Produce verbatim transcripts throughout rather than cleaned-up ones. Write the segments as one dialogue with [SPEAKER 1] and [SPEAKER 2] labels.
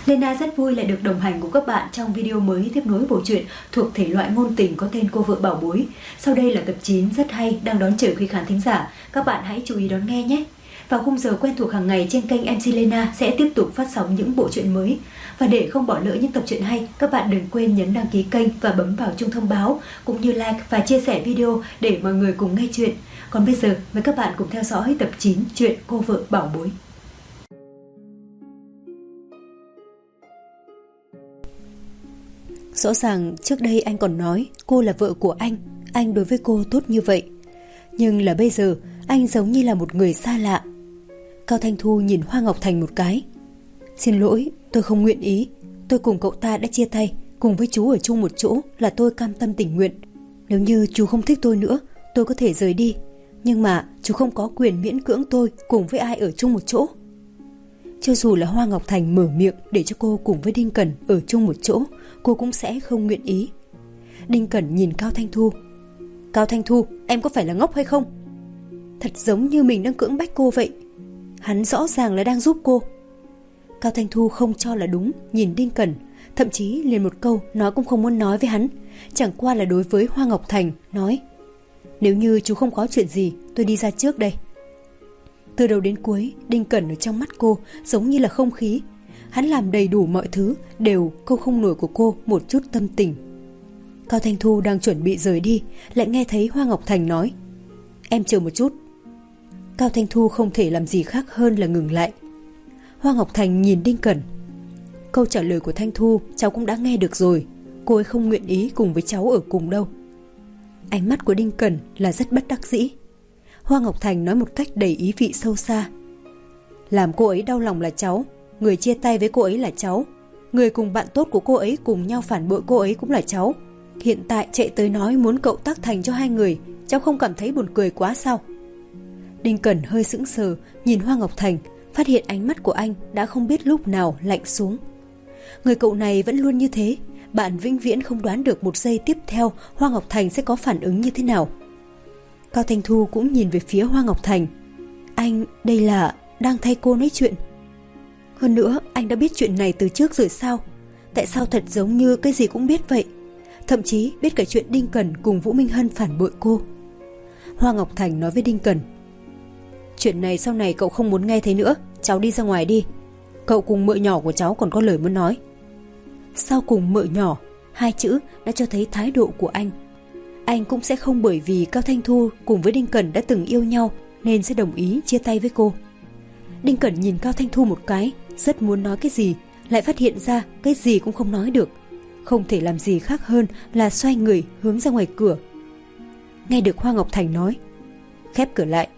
[SPEAKER 1] Lena rất vui lại được đồng hành cùng các bạn trong video mới tiếp nối bộ truyện thuộc thể loại ngôn tình có tên Cô vợ bảo bối. Sau đây là tập chín rất hay đang đón chờ quý khán thính giả. Các bạn hãy chú ý đón nghe nhé. Vào khung giờ quen thuộc hàng ngày trên kênh em xê Lena sẽ tiếp tục phát sóng những bộ truyện mới. Và để không bỏ lỡ những tập truyện hay, các bạn đừng quên nhấn đăng ký kênh và bấm vào chuông thông báo, cũng như like và chia sẻ video để mọi người cùng nghe chuyện. Còn bây giờ, mời các bạn cùng theo dõi tập chín truyện Cô vợ bảo bối. Rõ ràng trước đây anh còn nói cô là vợ của anh, anh đối với cô tốt như vậy. Nhưng là bây giờ anh giống như là một người xa lạ. Cao Thanh Thu nhìn Hoa Ngọc Thành một cái. Xin lỗi, tôi không nguyện ý. Tôi cùng cậu ta đã chia tay, cùng với chú ở chung một chỗ là tôi cam tâm tình nguyện. Nếu như chú không thích tôi nữa, tôi có thể rời đi. Nhưng mà chú không có quyền miễn cưỡng tôi cùng với ai ở chung một chỗ. Cho dù là Hoa Ngọc Thành mở miệng để cho cô cùng với Đinh Cẩn ở chung một chỗ, cô cũng sẽ không nguyện ý. Đinh Cẩn nhìn Cao Thanh Thu. Cao Thanh Thu, em có phải là ngốc hay không? Thật giống như mình đang cưỡng bách cô vậy. Hắn rõ ràng là đang giúp cô. Cao Thanh Thu không cho là đúng, nhìn Đinh Cẩn, thậm chí liền một câu nói cũng không muốn nói với hắn. Chẳng qua là đối với Hoa Ngọc Thành nói: nếu như chú không có chuyện gì, tôi đi ra trước đây. Từ đầu đến cuối, Đinh Cẩn ở trong mắt cô giống như là không khí. Hắn làm đầy đủ mọi thứ, đều câu không nổi của cô một chút tâm tình. Cao Thanh Thu đang chuẩn bị rời đi, lại nghe thấy Hoa Ngọc Thành nói: em chờ một chút. Cao Thanh Thu không thể làm gì khác hơn là ngừng lại. Hoa Ngọc Thành nhìn Đinh Cẩn. Câu trả lời của Thanh Thu cháu cũng đã nghe được rồi. Cô ấy không nguyện ý cùng với cháu ở cùng đâu. Ánh mắt của Đinh Cẩn là rất bất đắc dĩ. Hoa Ngọc Thành nói một cách đầy ý vị sâu xa. Làm cô ấy đau lòng là cháu, người chia tay với cô ấy là cháu, người cùng bạn tốt của cô ấy cùng nhau phản bội cô ấy cũng là cháu. Hiện tại chạy tới nói muốn cậu tác thành cho hai người, cháu không cảm thấy buồn cười quá sao? Đinh Cẩn hơi sững sờ nhìn Hoa Ngọc Thành, phát hiện ánh mắt của anh đã không biết lúc nào lạnh xuống. Người cậu này vẫn luôn như thế, bạn vĩnh viễn không đoán được một giây tiếp theo Hoa Ngọc Thành sẽ có phản ứng như thế nào. Cao Thanh Thu cũng nhìn về phía Hoa Ngọc Thành. Anh đây là đang thay cô nói chuyện. Hơn nữa anh đã biết chuyện này từ trước rồi sao? Tại sao thật giống như cái gì cũng biết vậy? Thậm chí biết cả chuyện Đinh Cẩn cùng Vũ Minh Hân phản bội cô. Hoa Ngọc Thành nói với Đinh Cẩn: chuyện này sau này cậu không muốn nghe thấy nữa, cháu đi ra ngoài đi. Cậu cùng mợ nhỏ của cháu còn có lời muốn nói. Sau cùng mợ nhỏ, hai chữ đã cho thấy thái độ của anh. Anh cũng sẽ không bởi vì Cao Thanh Thu cùng với Đinh Cẩn đã từng yêu nhau nên sẽ đồng ý chia tay với cô. Đinh Cẩn nhìn Cao Thanh Thu một cái, rất muốn nói cái gì, lại phát hiện ra cái gì cũng không nói được. Không thể làm gì khác hơn là xoay người hướng ra ngoài cửa. Nghe được Hoa Ngọc Thành nói: khép cửa lại.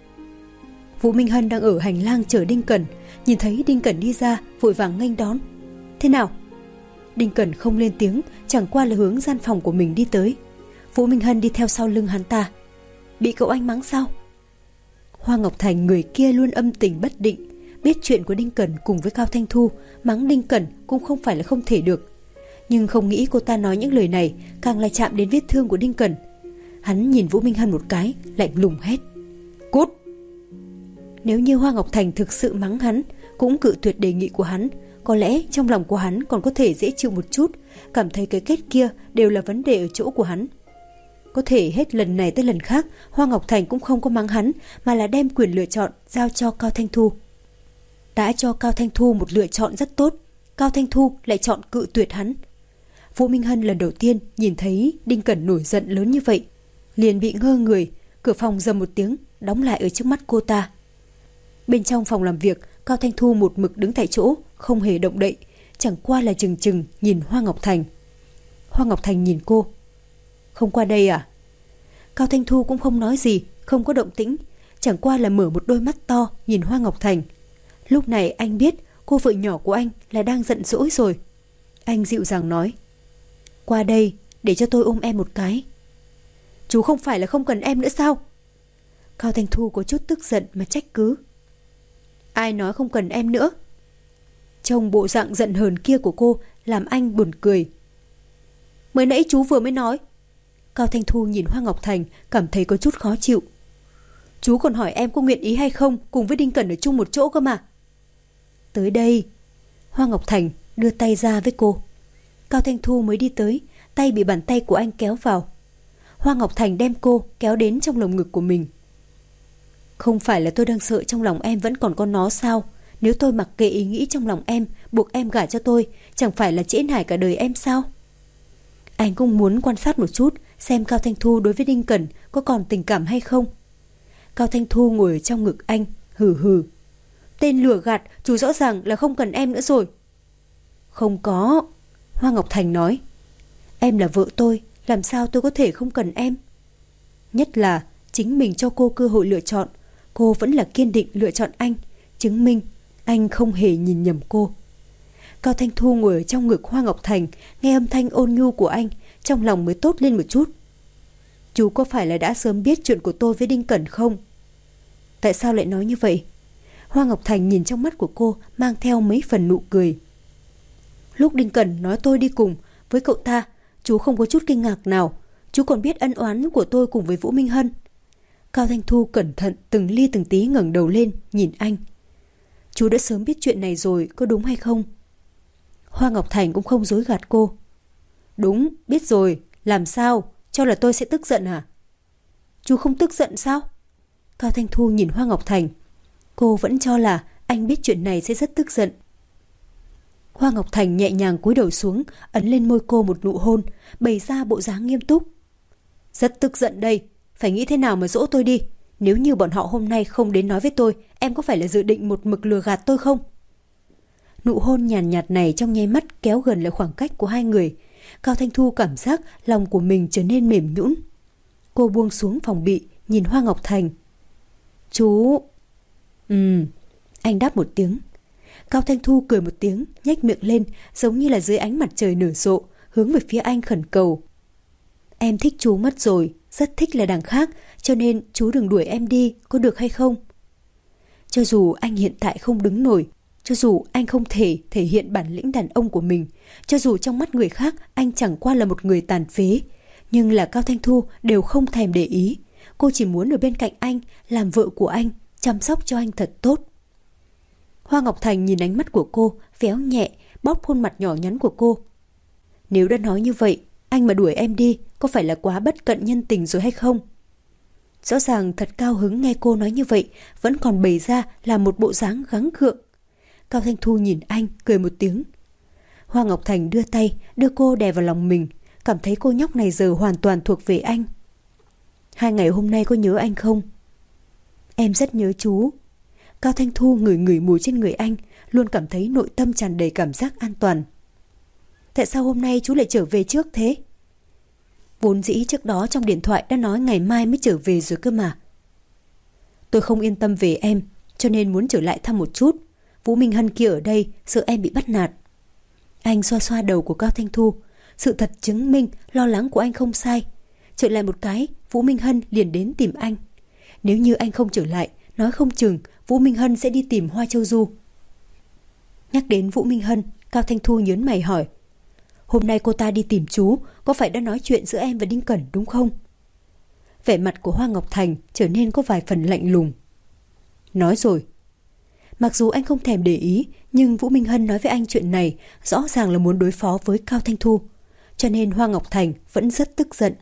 [SPEAKER 1] Vũ Minh Hân đang ở hành lang chờ Đinh Cẩn, nhìn thấy Đinh Cẩn đi ra vội vàng nghênh đón. Thế nào? Đinh Cẩn không lên tiếng, chẳng qua là hướng gian phòng của mình đi tới. Vũ Minh Hân đi theo sau lưng hắn ta. Bị cậu anh mắng sao? Hoa Ngọc Thành người kia luôn âm tình bất định, biết chuyện của Đinh Cẩn cùng với Cao Thanh Thu, mắng Đinh Cẩn cũng không phải là không thể được. Nhưng không nghĩ cô ta nói những lời này càng lại chạm đến vết thương của Đinh Cẩn. Hắn nhìn Vũ Minh Hân một cái, lạnh lùng hét: cút! Nếu như Hoa Ngọc Thành thực sự mắng hắn, cũng cự tuyệt đề nghị của hắn, có lẽ trong lòng của hắn còn có thể dễ chịu một chút, cảm thấy cái kết kia đều là vấn đề ở chỗ của hắn. Có thể hết lần này tới lần khác Hoa Ngọc Thành cũng không có mắng hắn, mà là đem quyền lựa chọn giao cho Cao Thanh Thu. Đã cho Cao Thanh Thu một lựa chọn rất tốt, Cao Thanh Thu lại chọn cự tuyệt hắn. Vũ Minh Hân lần đầu tiên nhìn thấy Đinh Cẩn nổi giận lớn như vậy, liền bị ngơ người. Cửa phòng rầm một tiếng đóng lại ở trước mắt cô ta. Bên trong phòng làm việc, Cao Thanh Thu một mực đứng tại chỗ, không hề động đậy, chẳng qua là chừng chừng nhìn Hoa Ngọc Thành. Hoa Ngọc Thành nhìn cô. Không qua đây à? Cao Thanh Thu cũng không nói gì, không có động tĩnh, chẳng qua là mở một đôi mắt to nhìn Hoa Ngọc Thành. Lúc này anh biết cô vợ nhỏ của anh là đang giận dỗi rồi. Anh dịu dàng nói: qua đây để cho tôi ôm em một cái. Chú không phải là không cần em nữa sao? Cao Thanh Thu có chút tức giận mà trách cứ. Ai nói không cần em nữa? Trông bộ dạng giận hờn kia của cô làm anh buồn cười. Mới nãy chú vừa mới nói. Cao Thanh Thu nhìn Hoa Ngọc Thành cảm thấy có chút khó chịu. Chú còn hỏi em có nguyện ý hay không cùng với Đinh Cẩn ở chung một chỗ cơ mà. Tới đây. Hoa Ngọc Thành đưa tay ra với cô. Cao Thanh Thu mới đi tới, tay bị bàn tay của anh kéo vào. Hoa Ngọc Thành đem cô kéo đến trong lồng ngực của mình. Không phải là tôi đang sợ trong lòng em vẫn còn có nó sao? Nếu tôi mặc kệ ý nghĩ trong lòng em, buộc em gả cho tôi, chẳng phải là trễ nải cả đời em sao? Anh cũng muốn quan sát một chút, xem Cao Thanh Thu đối với Đinh Cẩn có còn tình cảm hay không. Cao Thanh Thu ngồi ở trong ngực anh, hừ hừ. Tên lừa gạt, chú rõ ràng là không cần em nữa rồi. Không có, Hoa Ngọc Thành nói. Em là vợ tôi, làm sao tôi có thể không cần em? Nhất là chính mình cho cô cơ hội lựa chọn, cô vẫn là kiên định lựa chọn anh, chứng minh anh không hề nhìn nhầm cô. Cao Thanh Thu ngồi ở trong ngực Hoa Ngọc Thành, nghe âm thanh ôn nhu của anh, trong lòng mới tốt lên một chút. Chú có phải là đã sớm biết chuyện của tôi với Đinh Cẩn không? Tại sao lại nói như vậy? Hoa Ngọc Thành nhìn trong mắt của cô mang theo mấy phần nụ cười. Lúc Đinh Cẩn nói tôi đi cùng với cậu ta, chú không có chút kinh ngạc nào. Chú còn biết ân oán của tôi cùng với Vũ Minh Hân. Cao Thanh Thu cẩn thận từng ly từng tí ngẩng đầu lên nhìn anh. Chú đã sớm biết chuyện này rồi, có đúng hay không? Hoa Ngọc Thành cũng không dối gạt cô. Đúng, biết rồi. Làm sao? Cho là tôi sẽ tức giận à? Chú không tức giận sao? Cao Thanh Thu nhìn Hoa Ngọc Thành. Cô vẫn cho là anh biết chuyện này sẽ rất tức giận. Hoa Ngọc Thành nhẹ nhàng cúi đầu xuống, ấn lên môi cô một nụ hôn, bày ra bộ dáng nghiêm túc. Rất tức giận đây, phải nghĩ thế nào mà dỗ tôi đi. Nếu như bọn họ hôm nay không đến nói với tôi, em có phải là dự định một mực lừa gạt tôi không? Nụ hôn nhàn nhạt, nhạt này trong nháy mắt kéo gần lại khoảng cách của hai người. Cao Thanh Thu cảm giác lòng của mình trở nên mềm nhũn. Cô buông xuống phòng bị, nhìn Hoa Ngọc Thành. Chú... Ừm, anh đáp một tiếng. Cao Thanh Thu cười một tiếng, nhếch miệng lên, giống như là dưới ánh mặt trời nở rộ, hướng về phía anh khẩn cầu. Em thích chú mất rồi, rất thích là đằng khác, cho nên chú đừng đuổi em đi, có được hay không? Cho dù anh hiện tại không đứng nổi, cho dù anh không thể thể hiện bản lĩnh đàn ông của mình, cho dù trong mắt người khác anh chẳng qua là một người tàn phế, nhưng là Cao Thanh Thu đều không thèm để ý. Cô chỉ muốn ở bên cạnh anh, làm vợ của anh, chăm sóc cho anh thật tốt. Hoa Ngọc Thành nhìn ánh mắt của cô, véo nhẹ, bóp khuôn mặt nhỏ nhắn của cô. Nếu đã nói như vậy, anh mà đuổi em đi, có phải là quá bất cận nhân tình rồi hay không? Rõ ràng thật cao hứng nghe cô nói như vậy, vẫn còn bày ra là một bộ dáng gắng gượng. Cao Thanh Thu nhìn anh, cười một tiếng. Hoa Ngọc Thành đưa tay, đưa cô đè vào lòng mình, cảm thấy cô nhóc này giờ hoàn toàn thuộc về anh. Hai ngày hôm nay có nhớ anh không? Em rất nhớ chú. Cao Thanh Thu ngửi ngửi mùi trên người anh, luôn cảm thấy nội tâm tràn đầy cảm giác an toàn. Tại sao hôm nay chú lại trở về trước thế? Vốn dĩ trước đó trong điện thoại đã nói ngày mai mới trở về rồi cơ mà. Tôi không yên tâm về em, cho nên muốn trở lại thăm một chút. Vũ Minh Hân kia ở đây, sợ em bị bắt nạt. Anh xoa xoa đầu của Cao Thanh Thu. Sự thật chứng minh lo lắng của anh không sai. Trở lại một cái, Vũ Minh Hân liền đến tìm anh. Nếu như anh không trở lại, nói không chừng Vũ Minh Hân sẽ đi tìm Hoa Châu Du. Nhắc đến Vũ Minh Hân, Cao Thanh Thu nhớn mày hỏi. Hôm nay cô ta đi tìm chú, có phải đã nói chuyện giữa em và Đinh Cẩn đúng không? Vẻ mặt của Hoa Ngọc Thành trở nên có vài phần lạnh lùng. Nói rồi. Mặc dù anh không thèm để ý, nhưng Vũ Minh Hân nói với anh chuyện này rõ ràng là muốn đối phó với Cao Thanh Thu. Cho nên Hoa Ngọc Thành vẫn rất tức giận.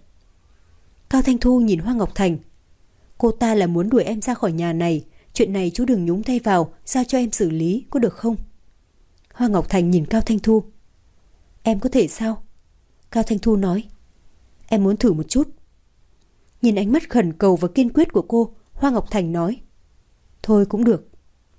[SPEAKER 1] Cao Thanh Thu nhìn Hoa Ngọc Thành. Cô ta là muốn đuổi em ra khỏi nhà này. Chuyện này chú đừng nhúng tay vào, giao cho em xử lý, có được không? Hoa Ngọc Thành nhìn Cao Thanh Thu. Em có thể sao? Cao Thanh Thu nói. Em muốn thử một chút. Nhìn ánh mắt khẩn cầu và kiên quyết của cô, Hoa Ngọc Thành nói. Thôi cũng được.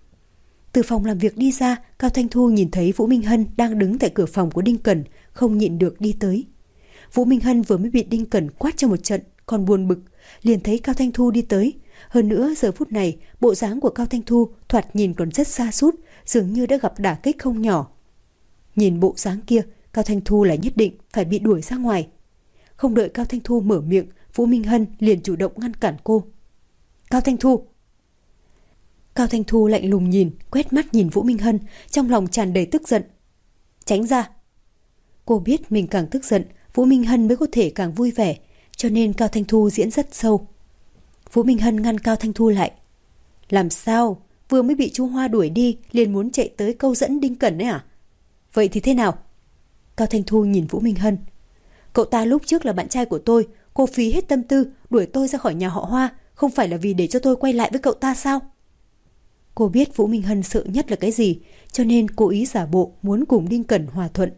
[SPEAKER 1] Từ phòng làm việc đi ra, Cao Thanh Thu nhìn thấy Vũ Minh Hân đang đứng tại cửa phòng của Đinh Cẩn, không nhịn được đi tới. Vũ Minh Hân vừa mới bị Đinh Cẩn quát cho một trận, còn buồn bực, liền thấy Cao Thanh Thu đi tới. Hơn nữa giờ phút này, bộ dáng của Cao Thanh Thu thoạt nhìn còn rất sa sút, dường như đã gặp đả kích không nhỏ. Nhìn bộ dáng kia, Cao Thanh Thu là nhất định phải bị đuổi ra ngoài. Không đợi Cao Thanh Thu mở miệng, Vũ Minh Hân liền chủ động ngăn cản cô. Cao Thanh Thu! Cao Thanh Thu lạnh lùng nhìn, quét mắt nhìn Vũ Minh Hân, trong lòng tràn đầy tức giận. Tránh ra! Cô biết mình càng tức giận, Vũ Minh Hân mới có thể càng vui vẻ, cho nên Cao Thanh Thu diễn rất sâu. Vũ Minh Hân ngăn Cao Thanh Thu lại. Làm sao? Vừa mới bị chú Hoa đuổi đi, liền muốn chạy tới câu dẫn Đinh Cẩn ấy à? Vậy thì thế nào? Cao Thanh Thu nhìn Vũ Minh Hân. Cậu ta lúc trước là bạn trai của tôi, cô phí hết tâm tư đuổi tôi ra khỏi nhà họ Hoa, không phải là vì để cho tôi quay lại với cậu ta sao? Cô biết Vũ Minh Hân sợ nhất là cái gì, cho nên cố ý giả bộ muốn cùng Đinh Cẩn hòa thuận.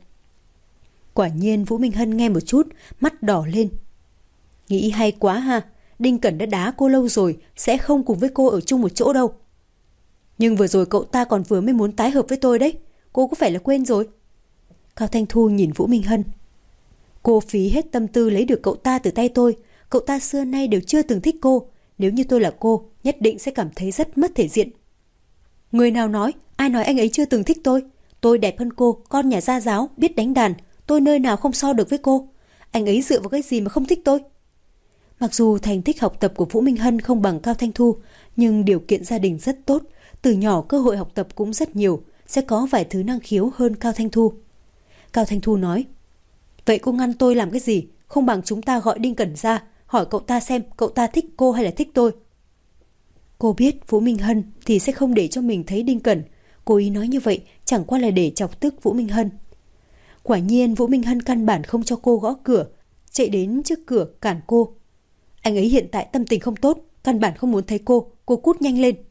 [SPEAKER 1] Quả nhiên Vũ Minh Hân nghe một chút, mắt đỏ lên. Nghĩ hay quá ha, Đinh Cẩn đã đá cô lâu rồi, sẽ không cùng với cô ở chung một chỗ đâu. Nhưng vừa rồi cậu ta còn vừa mới muốn tái hợp với tôi đấy, cô có phải là quên rồi? Cao Thanh Thu nhìn Vũ Minh Hân. Cô phí hết tâm tư lấy được cậu ta từ tay tôi, cậu ta xưa nay đều chưa từng thích cô, nếu như tôi là cô, nhất định sẽ cảm thấy rất mất thể diện. Người nào nói, ai nói anh ấy chưa từng thích tôi? Tôi đẹp hơn cô, con nhà gia giáo, biết đánh đàn, tôi nơi nào không so được với cô. Anh ấy dựa vào cái gì mà không thích tôi? Mặc dù thành tích học tập của Vũ Minh Hân không bằng Cao Thanh Thu, nhưng điều kiện gia đình rất tốt, từ nhỏ cơ hội học tập cũng rất nhiều, sẽ có vài thứ năng khiếu hơn Cao Thanh Thu. Cao Thanh Thu nói, vậy cô ngăn tôi làm cái gì? Không bằng chúng ta gọi Đinh Cẩn ra, hỏi cậu ta xem cậu ta thích cô hay là thích tôi. Cô biết Vũ Minh Hân thì sẽ không để cho mình thấy Đinh Cẩn, cố ý nói như vậy chẳng qua là để chọc tức Vũ Minh Hân. Quả nhiên Vũ Minh Hân căn bản không cho cô gõ cửa, chạy đến trước cửa cản cô. Anh ấy hiện tại tâm tình không tốt, căn bản không muốn thấy cô, cô cút nhanh lên.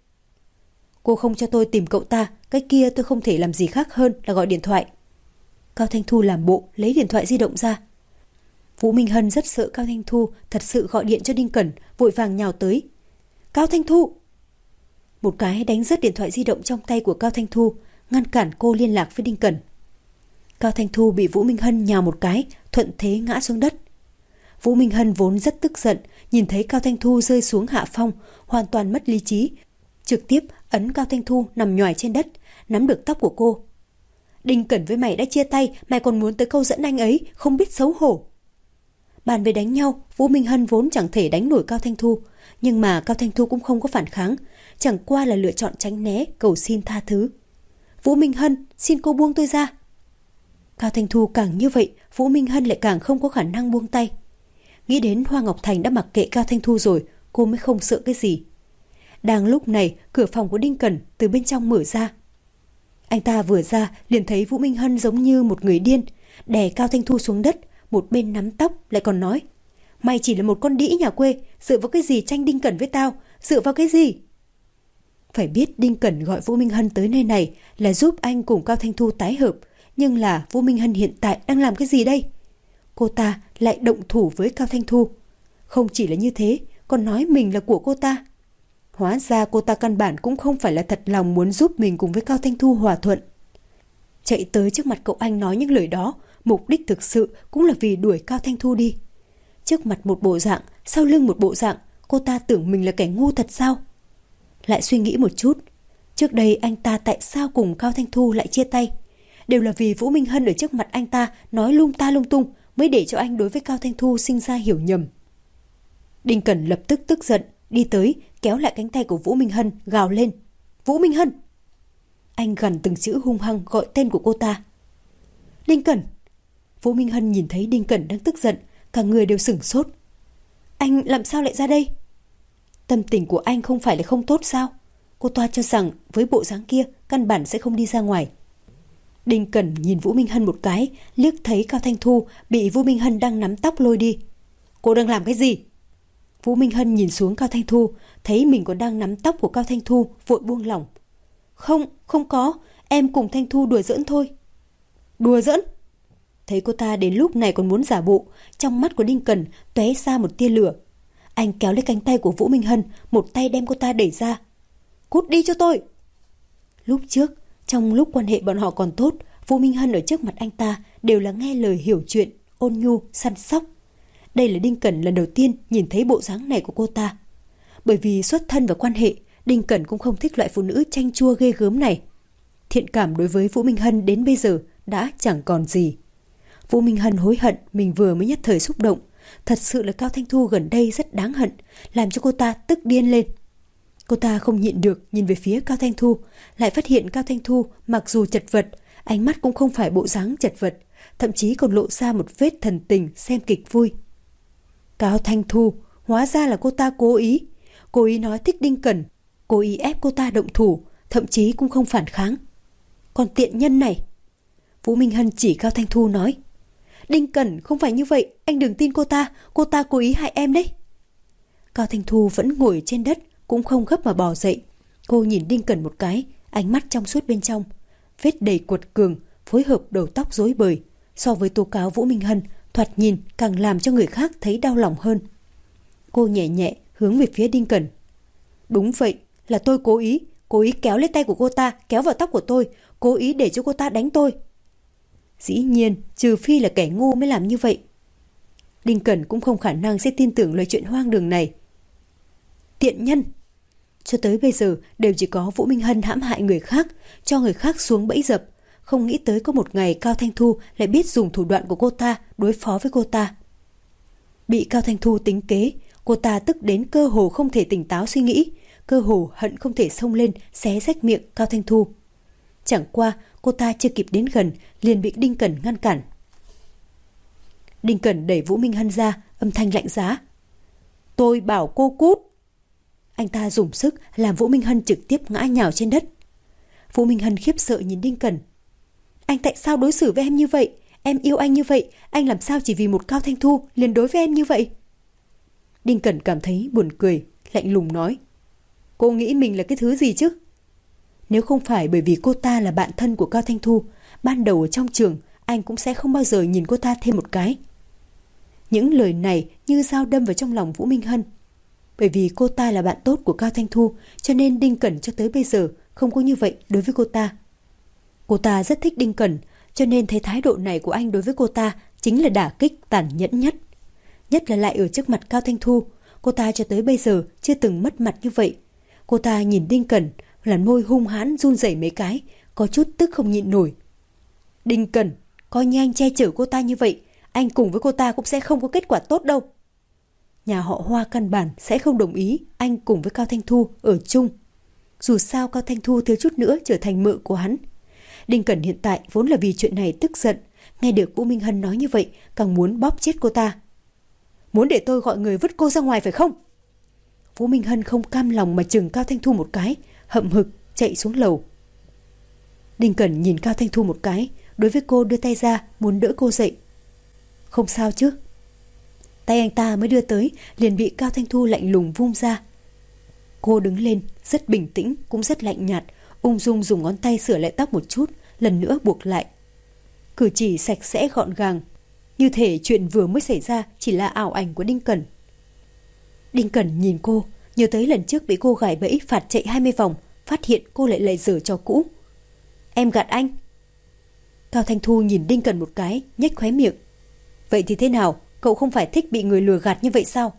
[SPEAKER 1] Cô không cho tôi tìm cậu ta, cái kia tôi không thể làm gì khác hơn là gọi điện thoại. Cao Thanh Thu làm bộ lấy điện thoại di động ra. Vũ Minh Hân rất sợ Cao Thanh Thu thật sự gọi điện cho Đinh Cẩn, vội vàng nhào tới. Cao Thanh Thu! Một cái đánh rớt điện thoại di động trong tay của Cao Thanh Thu, ngăn cản cô liên lạc với Đinh Cẩn. Cao Thanh Thu bị Vũ Minh Hân nhào một cái, thuận thế ngã xuống đất. Vũ Minh Hân vốn rất tức giận, nhìn thấy Cao Thanh Thu rơi xuống hạ phong, hoàn toàn mất lý trí, trực tiếp ấn Cao Thanh Thu nằm nhoài trên đất, nắm được tóc của cô. Đinh Cẩn với mày đã chia tay, mày còn muốn tới câu dẫn anh ấy, không biết xấu hổ. Bàn về đánh nhau, Vũ Minh Hân vốn chẳng thể đánh nổi Cao Thanh Thu, nhưng mà Cao Thanh Thu cũng không có phản kháng, chẳng qua là lựa chọn tránh né, cầu xin tha thứ. Vũ Minh Hân, xin cô buông tôi ra. Cao Thanh Thu càng như vậy, Vũ Minh Hân lại càng không có khả năng buông tay. Nghĩ đến Hoa Ngọc Thành đã mặc kệ Cao Thanh Thu rồi, cô mới không sợ cái gì. Đang lúc này, cửa phòng của Đinh Cẩn từ bên trong mở ra. Anh ta vừa ra liền thấy Vũ Minh Hân giống như một người điên, đè Cao Thanh Thu xuống đất, một bên nắm tóc lại còn nói: mày chỉ là một con đĩ nhà quê, dựa vào cái gì tranh Đinh Cẩn với tao, dựa vào cái gì? Phải biết Đinh Cẩn gọi Vũ Minh Hân tới nơi này là giúp anh cùng Cao Thanh Thu tái hợp, nhưng là Vũ Minh Hân hiện tại đang làm cái gì đây? Cô ta lại động thủ với Cao Thanh Thu. Không chỉ là như thế, còn nói mình là của cô ta. Hóa ra cô ta căn bản cũng không phải là thật lòng muốn giúp mình cùng với Cao Thanh Thu hòa thuận. Chạy tới trước mặt cậu anh nói những lời đó, mục đích thực sự cũng là vì đuổi Cao Thanh Thu đi. Trước mặt một bộ dạng, sau lưng một bộ dạng, cô ta tưởng mình là kẻ ngu thật sao? Lại suy nghĩ một chút, trước đây anh ta tại sao cùng Cao Thanh Thu lại chia tay? Đều là vì Vũ Minh Hân ở trước mặt anh ta nói lung ta lung tung mới để cho anh đối với Cao Thanh Thu sinh ra hiểu nhầm. Đinh Cẩn lập tức tức giận, đi tới, kéo lại cánh tay của Vũ Minh Hân, gào lên: Vũ Minh Hân! Anh gằn từng chữ hung hăng gọi tên của cô ta. Đinh Cẩn! Vũ Minh Hân nhìn thấy Đinh Cẩn đang tức giận, cả người đều sửng sốt. Anh làm sao lại ra đây? Tâm tình của anh không phải là không tốt sao? Cô ta cho rằng với bộ dáng kia căn bản sẽ không đi ra ngoài. Đinh Cẩn nhìn Vũ Minh Hân một cái, liếc thấy Cao Thanh Thu bị Vũ Minh Hân đang nắm tóc lôi đi. Cô đang làm cái gì? Vũ Minh Hân nhìn xuống Cao Thanh Thu, thấy mình còn đang nắm tóc của Cao Thanh Thu, vội buông lỏng. Không, không có, em cùng Thanh Thu đùa giỡn thôi. Đùa giỡn? Thấy cô ta đến lúc này còn muốn giả bộ, trong mắt của Đinh Cẩn tóe ra một tia lửa. Anh kéo lấy cánh tay của Vũ Minh Hân, một tay đem cô ta đẩy ra. Cút đi cho tôi! Lúc trước, trong lúc quan hệ bọn họ còn tốt, Vũ Minh Hân ở trước mặt anh ta đều là nghe lời hiểu chuyện, ôn nhu, săn sóc. Đây là Đinh Cẩn lần đầu tiên nhìn thấy bộ dáng này của cô ta. Bởi vì xuất thân và quan hệ, Đinh Cẩn cũng không thích loại phụ nữ chanh chua ghê gớm này. Thiện cảm đối với Vũ Minh Hân đến bây giờ đã chẳng còn gì. Vũ Minh Hân hối hận mình vừa mới nhất thời xúc động. Thật sự là Cao Thanh Thu gần đây rất đáng hận, làm cho cô ta tức điên lên. Cô ta không nhịn được nhìn về phía Cao Thanh Thu, lại phát hiện Cao Thanh Thu mặc dù chật vật, ánh mắt cũng không phải bộ dáng chật vật, thậm chí còn lộ ra một vết thần tình xem kịch vui. Cao Thanh Thu, hóa ra là cô ta cố ý, cố ý nói thích Đinh Cẩn, cố ý ép cô ta động thủ, thậm chí cũng không phản kháng. Còn tiện nhân này! Vũ Minh Hân chỉ Cao Thanh Thu nói: Đinh Cẩn không phải như vậy, anh đừng tin cô ta, cô ta cố ý hại em đấy. Cao Thanh Thu vẫn ngồi trên đất, cũng không gấp mà bò dậy. Cô nhìn Đinh Cẩn một cái, ánh mắt trong suốt bên trong, vết đầy quật cường, phối hợp đầu tóc rối bời, so với tố cáo Vũ Minh Hân, thoạt nhìn càng làm cho người khác thấy đau lòng hơn. Cô nhẹ nhẹ hướng về phía Đinh Cẩn: Đúng vậy, là tôi cố ý, cố ý kéo lên tay của cô ta, kéo vào tóc của tôi, cố ý để cho cô ta đánh tôi. Dĩ nhiên, trừ phi là kẻ ngu mới làm như vậy. Đinh Cẩn cũng không khả năng sẽ tin tưởng lời chuyện hoang đường này. Tiện nhân! Cho tới bây giờ đều chỉ có Vũ Minh Hân hãm hại người khác, cho người khác xuống bẫy dập. Không nghĩ tới có một ngày Cao Thanh Thu lại biết dùng thủ đoạn của cô ta đối phó với cô ta. Bị Cao Thanh Thu tính kế, cô ta tức đến cơ hồ không thể tỉnh táo suy nghĩ, cơ hồ hận không thể xông lên xé rách miệng Cao Thanh Thu. Chẳng qua cô ta chưa kịp đến gần liền bị Đinh Cẩn ngăn cản. Đinh Cẩn đẩy Vũ Minh Hân ra, âm thanh lạnh giá: Tôi bảo cô cút. Anh ta dùng sức làm Vũ Minh Hân trực tiếp ngã nhào trên đất. Vũ Minh Hân khiếp sợ nhìn Đinh Cẩn: Anh tại sao đối xử với em như vậy? Em yêu anh như vậy, anh làm sao chỉ vì một Cao Thanh Thu liền đối với em như vậy? Đinh Cẩn cảm thấy buồn cười, lạnh lùng nói: Cô nghĩ mình là cái thứ gì chứ? Nếu không phải bởi vì cô ta là bạn thân của Cao Thanh Thu, ban đầu ở trong trường anh cũng sẽ không bao giờ nhìn cô ta thêm một cái. Những lời này như dao đâm vào trong lòng Vũ Minh Hân. Bởi vì cô ta là bạn tốt của Cao Thanh Thu, cho nên Đinh Cẩn cho tới bây giờ không có như vậy đối với cô ta. Cô ta rất thích Đinh Cẩn, cho nên thấy thái độ này của anh đối với cô ta chính là đả kích tàn nhẫn nhất. Nhất là lại ở trước mặt Cao Thanh Thu, cô ta cho tới bây giờ chưa từng mất mặt như vậy. Cô ta nhìn Đinh Cẩn, làn môi hung hãn run rẩy mấy cái, có chút tức không nhịn nổi. Đinh Cẩn, coi như anh che chở cô ta như vậy, anh cùng với cô ta cũng sẽ không có kết quả tốt đâu. Nhà họ Hoa căn bản sẽ không đồng ý anh cùng với Cao Thanh Thu ở chung. Dù sao Cao Thanh Thu thiếu chút nữa trở thành mợ của hắn. Đinh Cẩn hiện tại vốn là vì chuyện này tức giận, nghe được Vũ Minh Hân nói như vậy càng muốn bóp chết cô ta. Muốn để tôi gọi người vứt cô ra ngoài phải không? Vũ Minh Hân không cam lòng mà chừng Cao Thanh Thu một cái, hậm hực chạy xuống lầu. Đinh Cẩn nhìn Cao Thanh Thu một cái, đối với cô đưa tay ra muốn đỡ cô dậy. Không sao chứ? Tay anh ta mới đưa tới liền bị Cao Thanh Thu lạnh lùng vung ra. Cô đứng lên rất bình tĩnh cũng rất lạnh nhạt, ung dung dùng ngón tay sửa lại tóc một chút, lần nữa buộc lại. Cử chỉ sạch sẽ gọn gàng, như thể chuyện vừa mới xảy ra chỉ là ảo ảnh của Đinh Cẩn. Đinh Cẩn nhìn cô, nhớ tới lần trước bị cô gài bẫy phạt chạy hai mươi vòng, phát hiện cô lại lại giở trò cũ. Em gạt anh. Cao Thanh Thu nhìn Đinh Cẩn một cái, nhếch khóe miệng. Vậy thì thế nào, cậu không phải thích bị người lừa gạt như vậy sao?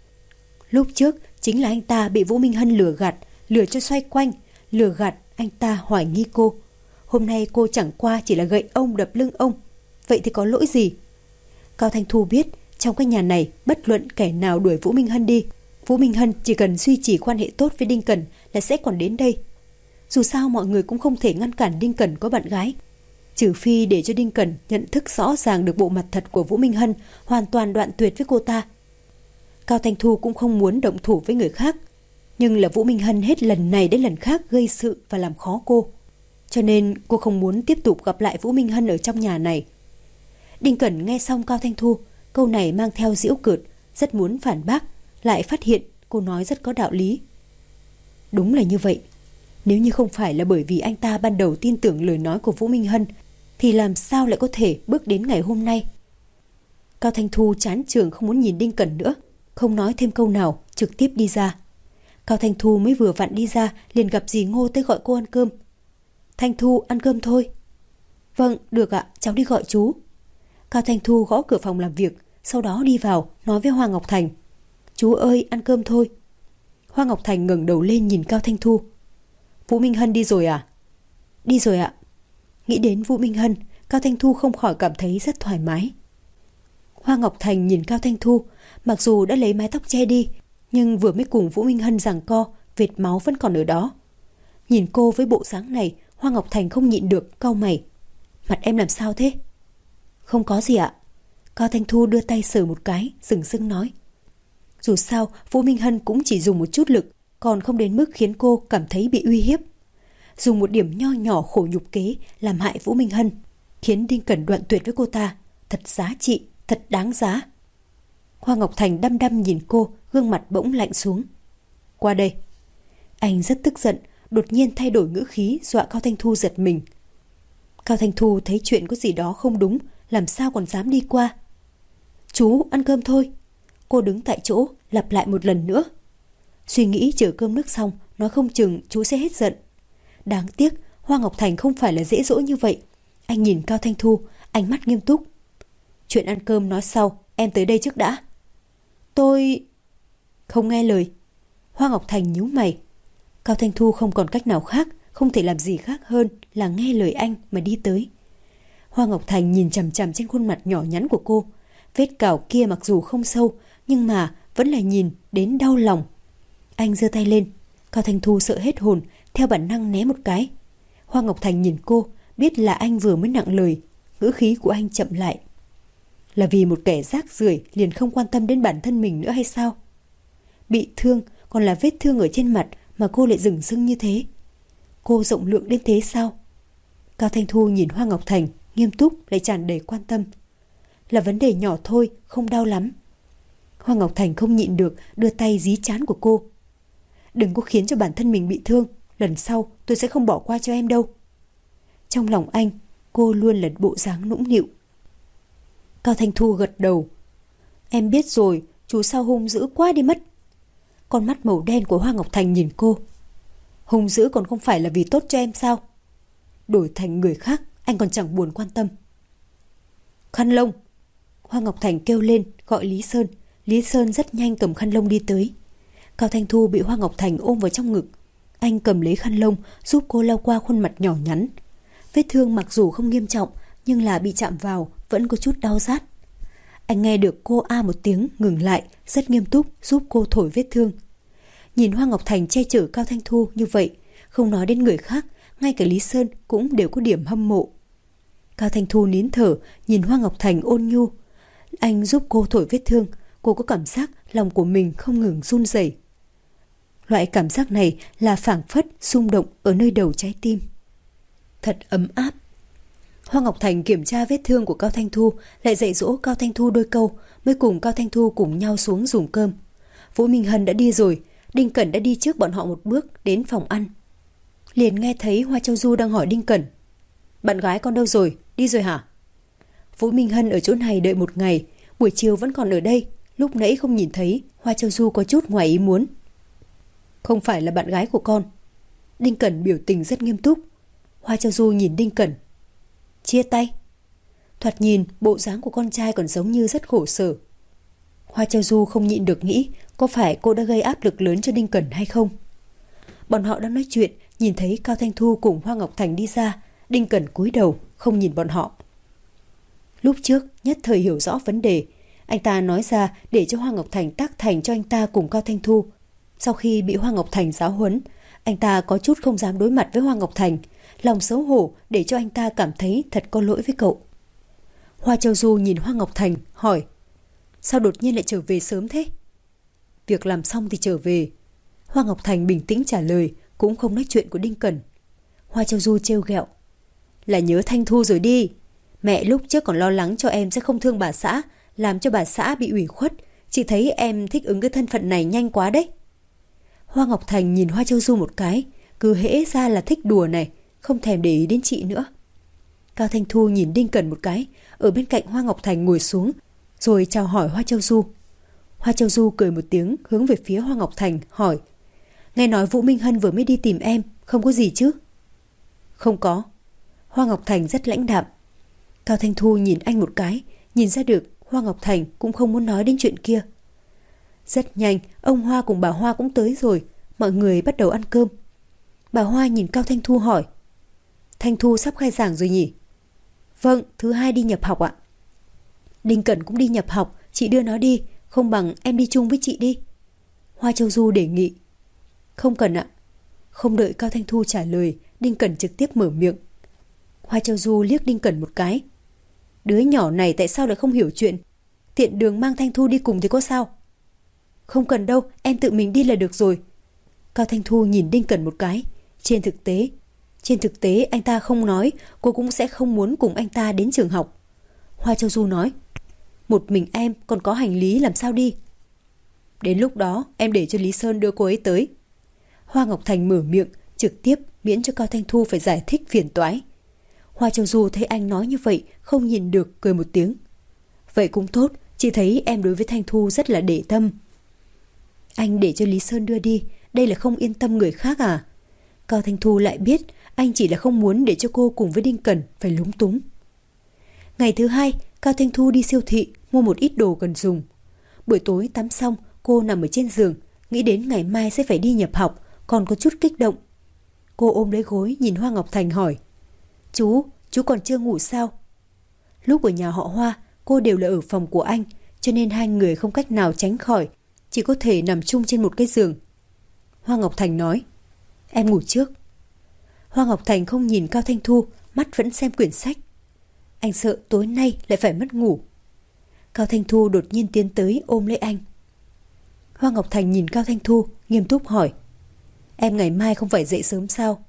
[SPEAKER 1] Lúc trước chính là anh ta bị Vũ Minh Hân lừa gạt, lừa cho xoay quanh, lừa gạt anh ta hoài nghi cô. Hôm nay cô chẳng qua chỉ là gậy ông đập lưng ông, vậy thì có lỗi gì? Cao Thanh Thu biết trong cái nhà này bất luận kẻ nào đuổi Vũ Minh Hân đi, Vũ Minh Hân chỉ cần duy trì quan hệ tốt với Đinh Cẩn là sẽ còn đến đây. Dù sao mọi người cũng không thể ngăn cản Đinh Cẩn có bạn gái, trừ phi để cho Đinh Cẩn nhận thức rõ ràng được bộ mặt thật của Vũ Minh Hân, hoàn toàn đoạn tuyệt với cô ta. Cao Thanh Thu cũng không muốn động thủ với người khác, nhưng là Vũ Minh Hân hết lần này đến lần khác gây sự và làm khó cô, cho nên cô không muốn tiếp tục gặp lại Vũ Minh Hân ở trong nhà này. Đinh Cẩn nghe xong Cao Thanh Thu, câu này mang theo giễu cợt, rất muốn phản bác, lại phát hiện cô nói rất có đạo lý. Đúng là như vậy. Nếu như không phải là bởi vì anh ta ban đầu tin tưởng lời nói của Vũ Minh Hân, thì làm sao lại có thể bước đến ngày hôm nay? Cao Thanh Thu chán chường không muốn nhìn Đinh Cẩn nữa, không nói thêm câu nào, trực tiếp đi ra. Cao Thanh Thu mới vừa vặn đi ra liền gặp dì Ngô tới gọi cô ăn cơm. Thanh Thu ăn cơm thôi. Vâng, được ạ, cháu đi gọi chú. Cao Thanh Thu gõ cửa phòng làm việc, sau đó đi vào nói với Hoa Ngọc Thành. Chú ơi, ăn cơm thôi. Hoa Ngọc Thành ngẩng đầu lên nhìn Cao Thanh Thu. Vũ Minh Hân đi rồi à? Đi rồi ạ. Nghĩ đến Vũ Minh Hân, Cao Thanh Thu không khỏi cảm thấy rất thoải mái. Hoa Ngọc Thành nhìn Cao Thanh Thu, mặc dù đã lấy mái tóc che đi, nhưng vừa mới cùng Vũ Minh Hân giằng co, vệt máu vẫn còn ở đó. Nhìn cô với bộ dáng này, Hoa Ngọc Thành không nhịn được cau mày. Mặt em làm sao thế? Không có gì ạ. Cao Thanh Thu đưa tay sờ một cái, dừng dưng nói. Dù sao, Vũ Minh Hân cũng chỉ dùng một chút lực, còn không đến mức khiến cô cảm thấy bị uy hiếp. Dùng một điểm nho nhỏ khổ nhục kế làm hại Vũ Minh Hân. khiến Đinh Cẩn đoạn tuyệt với cô ta. Thật giá trị, thật đáng giá. Hoa Ngọc Thành đăm đăm nhìn cô, gương mặt bỗng lạnh xuống. Qua đây. Anh rất tức giận, đột nhiên thay đổi ngữ khí, dọa Cao Thanh Thu giật mình. Cao Thanh Thu thấy chuyện có gì đó không đúng, làm sao còn dám đi qua. Chú, ăn cơm thôi. Cô đứng tại chỗ, lặp lại một lần nữa. Suy nghĩ chờ cơm nước xong, nói không chừng chú sẽ hết giận. Đáng tiếc, Hoa Ngọc Thành không phải là dễ dỗ như vậy. Anh nhìn Cao Thanh Thu, ánh mắt nghiêm túc. Chuyện ăn cơm nói sau, em tới đây trước đã. Tôi... Không nghe lời. Hoa Ngọc Thành nhíu mày. Cao Thanh Thu không còn cách nào khác, không thể làm gì khác hơn là nghe lời anh mà đi tới. Hoa Ngọc Thành nhìn chằm chằm trên khuôn mặt nhỏ nhắn của cô. Vết cào kia mặc dù không sâu, nhưng mà vẫn là nhìn đến đau lòng. Anh giơ tay lên. Cao Thanh Thu sợ hết hồn, theo bản năng né một cái. Hoa Ngọc Thành nhìn cô, biết là anh vừa mới nặng lời. Ngữ khí của anh chậm lại. Là vì một kẻ rác rưởi liền không quan tâm đến bản thân mình nữa hay sao? Bị thương, còn là vết thương ở trên mặt mà cô lại dửng dưng như thế. Cô rộng lượng đến thế sao? Cao Thanh Thu nhìn Hoa Ngọc Thành, nghiêm túc lại tràn đầy quan tâm. Là vấn đề nhỏ thôi, không đau lắm. Hoa Ngọc Thành không nhịn được, đưa tay dí trán của cô. Đừng có khiến cho bản thân mình bị thương, lần sau tôi sẽ không bỏ qua cho em đâu. Trong lòng anh, cô luôn là bộ dáng nũng nịu. Cao Thanh Thu gật đầu. Em biết rồi, chú sao hung dữ quá đi mất. Con mắt màu đen của Hoa Ngọc Thành nhìn cô. Hung dữ còn không phải là vì tốt cho em sao? Đổi thành người khác, anh còn chẳng buồn quan tâm. Khăn lông. Hoa Ngọc Thành kêu lên, gọi Lý Sơn. Lý Sơn rất nhanh cầm khăn lông đi tới. Cao Thanh Thu bị Hoa Ngọc Thành ôm vào trong ngực. Anh cầm lấy khăn lông, giúp cô lau qua khuôn mặt nhỏ nhắn. Vết thương mặc dù không nghiêm trọng, nhưng là bị chạm vào vẫn có chút đau rát. Anh nghe được cô a một tiếng, ngừng lại, rất nghiêm túc giúp cô thổi vết thương. Nhìn Hoa Ngọc Thành che chở Cao Thanh Thu như vậy, không nói đến người khác, ngay cả Lý Sơn cũng đều có điểm hâm mộ. Cao Thanh Thu nín thở, nhìn Hoa Ngọc Thành ôn nhu. Anh giúp cô thổi vết thương, cô có cảm giác lòng của mình không ngừng run rẩy. Loại cảm giác này là phảng phất xung động ở nơi đầu trái tim. Thật ấm áp. Hoa Ngọc Thành kiểm tra vết thương của Cao Thanh Thu, lại dạy dỗ Cao Thanh Thu đôi câu, mới cùng Cao Thanh Thu cùng nhau xuống dùng cơm. Vũ Minh Hân đã đi rồi, Đinh Cẩn đã đi trước bọn họ một bước đến phòng ăn. Liền nghe thấy Hoa Châu Du đang hỏi Đinh Cẩn. Bạn gái con đâu rồi, đi rồi hả? Vũ Minh Hân ở chỗ này đợi một ngày, buổi chiều vẫn còn ở đây, lúc nãy không nhìn thấy. Hoa Châu Du có chút ngoài ý muốn. Không phải là bạn gái của con. Đinh Cẩn biểu tình rất nghiêm túc. Hoa Châu Du nhìn Đinh Cẩn. Chia tay. Thoạt nhìn bộ dáng của con trai còn giống như rất khổ sở. Hoa Châu Du không nhịn được nghĩ có phải cô đã gây áp lực lớn cho Đinh Cẩn hay không. Bọn họ đang nói chuyện, nhìn thấy Cao Thanh Thu cùng Hoa Ngọc Thành đi ra. Đinh Cẩn cúi đầu không nhìn bọn họ. Lúc trước nhất thời hiểu rõ vấn đề, anh ta nói ra để cho Hoa Ngọc Thành tác thành cho anh ta cùng Cao Thanh Thu. Sau khi bị Hoa Ngọc Thành giáo huấn, anh ta có chút không dám đối mặt với Hoa Ngọc Thành, lòng xấu hổ để cho anh ta cảm thấy thật có lỗi với cậu. Hoa Châu Du nhìn Hoa Ngọc Thành hỏi, sao đột nhiên lại trở về sớm thế? Việc làm xong thì trở về. Hoa Ngọc Thành bình tĩnh trả lời, cũng không nói chuyện của Đinh Cẩn. Hoa Châu Du trêu ghẹo, là nhớ Thanh Thu rồi đi. Mẹ lúc trước còn lo lắng cho em sẽ không thương bà xã, làm cho bà xã bị ủy khuất. Chị thấy em thích ứng cái thân phận này nhanh quá đấy. Hoa Ngọc Thành nhìn Hoa Châu Du một cái, cứ hễ ra là thích đùa này, không thèm để ý đến chị nữa. Cao Thanh Thu nhìn Đinh Cẩn một cái, ở bên cạnh Hoa Ngọc Thành ngồi xuống, rồi chào hỏi Hoa Châu Du. Hoa Châu Du cười một tiếng hướng về phía Hoa Ngọc Thành hỏi, nghe nói Vũ Minh Hân vừa mới đi tìm em, không có gì chứ? Không có. Hoa Ngọc Thành rất lãnh đạm. Cao Thanh Thu nhìn anh một cái, nhìn ra được Hoa Ngọc Thành cũng không muốn nói đến chuyện kia. Rất nhanh, ông Hoa cùng bà Hoa cũng tới rồi, mọi người bắt đầu ăn cơm. Bà Hoa nhìn Cao Thanh Thu hỏi, Thanh Thu sắp khai giảng rồi nhỉ? Vâng, thứ hai đi nhập học ạ. Đinh Cẩn cũng đi nhập học, chị đưa nó đi, không bằng em đi chung với chị đi. Hoa Châu Du đề nghị. Không cần ạ. Không đợi Cao Thanh Thu trả lời, Đinh Cẩn trực tiếp mở miệng. Hoa Châu Du liếc Đinh Cẩn một cái. Đứa nhỏ này tại sao lại không hiểu chuyện? Tiện đường mang Thanh Thu đi cùng thì có sao? Không cần đâu, em tự mình đi là được rồi. Cao Thanh Thu nhìn Đinh Cẩn một cái. Trên thực tế, Trên thực tế anh ta không nói, cô cũng sẽ không muốn cùng anh ta đến trường học. Hoa Châu Du nói, một mình em còn có hành lý làm sao đi? Đến lúc đó em để cho Lý Sơn đưa cô ấy tới. Hoa Ngọc Thành mở miệng trực tiếp, miễn cho Cao Thanh Thu phải giải thích phiền toái. Hoa Châu Du thấy anh nói như vậy không nhìn được, cười một tiếng. Vậy cũng tốt, chị thấy em đối với Thanh Thu rất là để tâm. Anh để cho Lý Sơn đưa đi, đây là không yên tâm người khác à? Cao Thanh Thu lại biết anh chỉ là không muốn để cho cô cùng với Đinh Cẩn phải lúng túng. Ngày thứ hai, Cao Thanh Thu đi siêu thị mua một ít đồ cần dùng. Buổi tối tắm xong, cô nằm ở trên giường, nghĩ đến ngày mai sẽ phải đi nhập học, còn có chút kích động. Cô ôm lấy gối nhìn Hoa Ngọc Thành hỏi, Chú, chú còn chưa ngủ sao? Lúc ở nhà họ Hoa, cô đều là ở phòng của anh, cho nên hai người không cách nào tránh khỏi, chỉ có thể nằm chung trên một cái giường. Hoa Ngọc Thành nói, em ngủ trước. Hoa Ngọc Thành không nhìn Cao Thanh Thu, mắt vẫn xem quyển sách. Anh sợ tối nay lại phải mất ngủ. Cao Thanh Thu đột nhiên tiến tới ôm lấy anh. Hoa Ngọc Thành nhìn Cao Thanh Thu, nghiêm túc hỏi, em ngày mai không phải dậy sớm sao?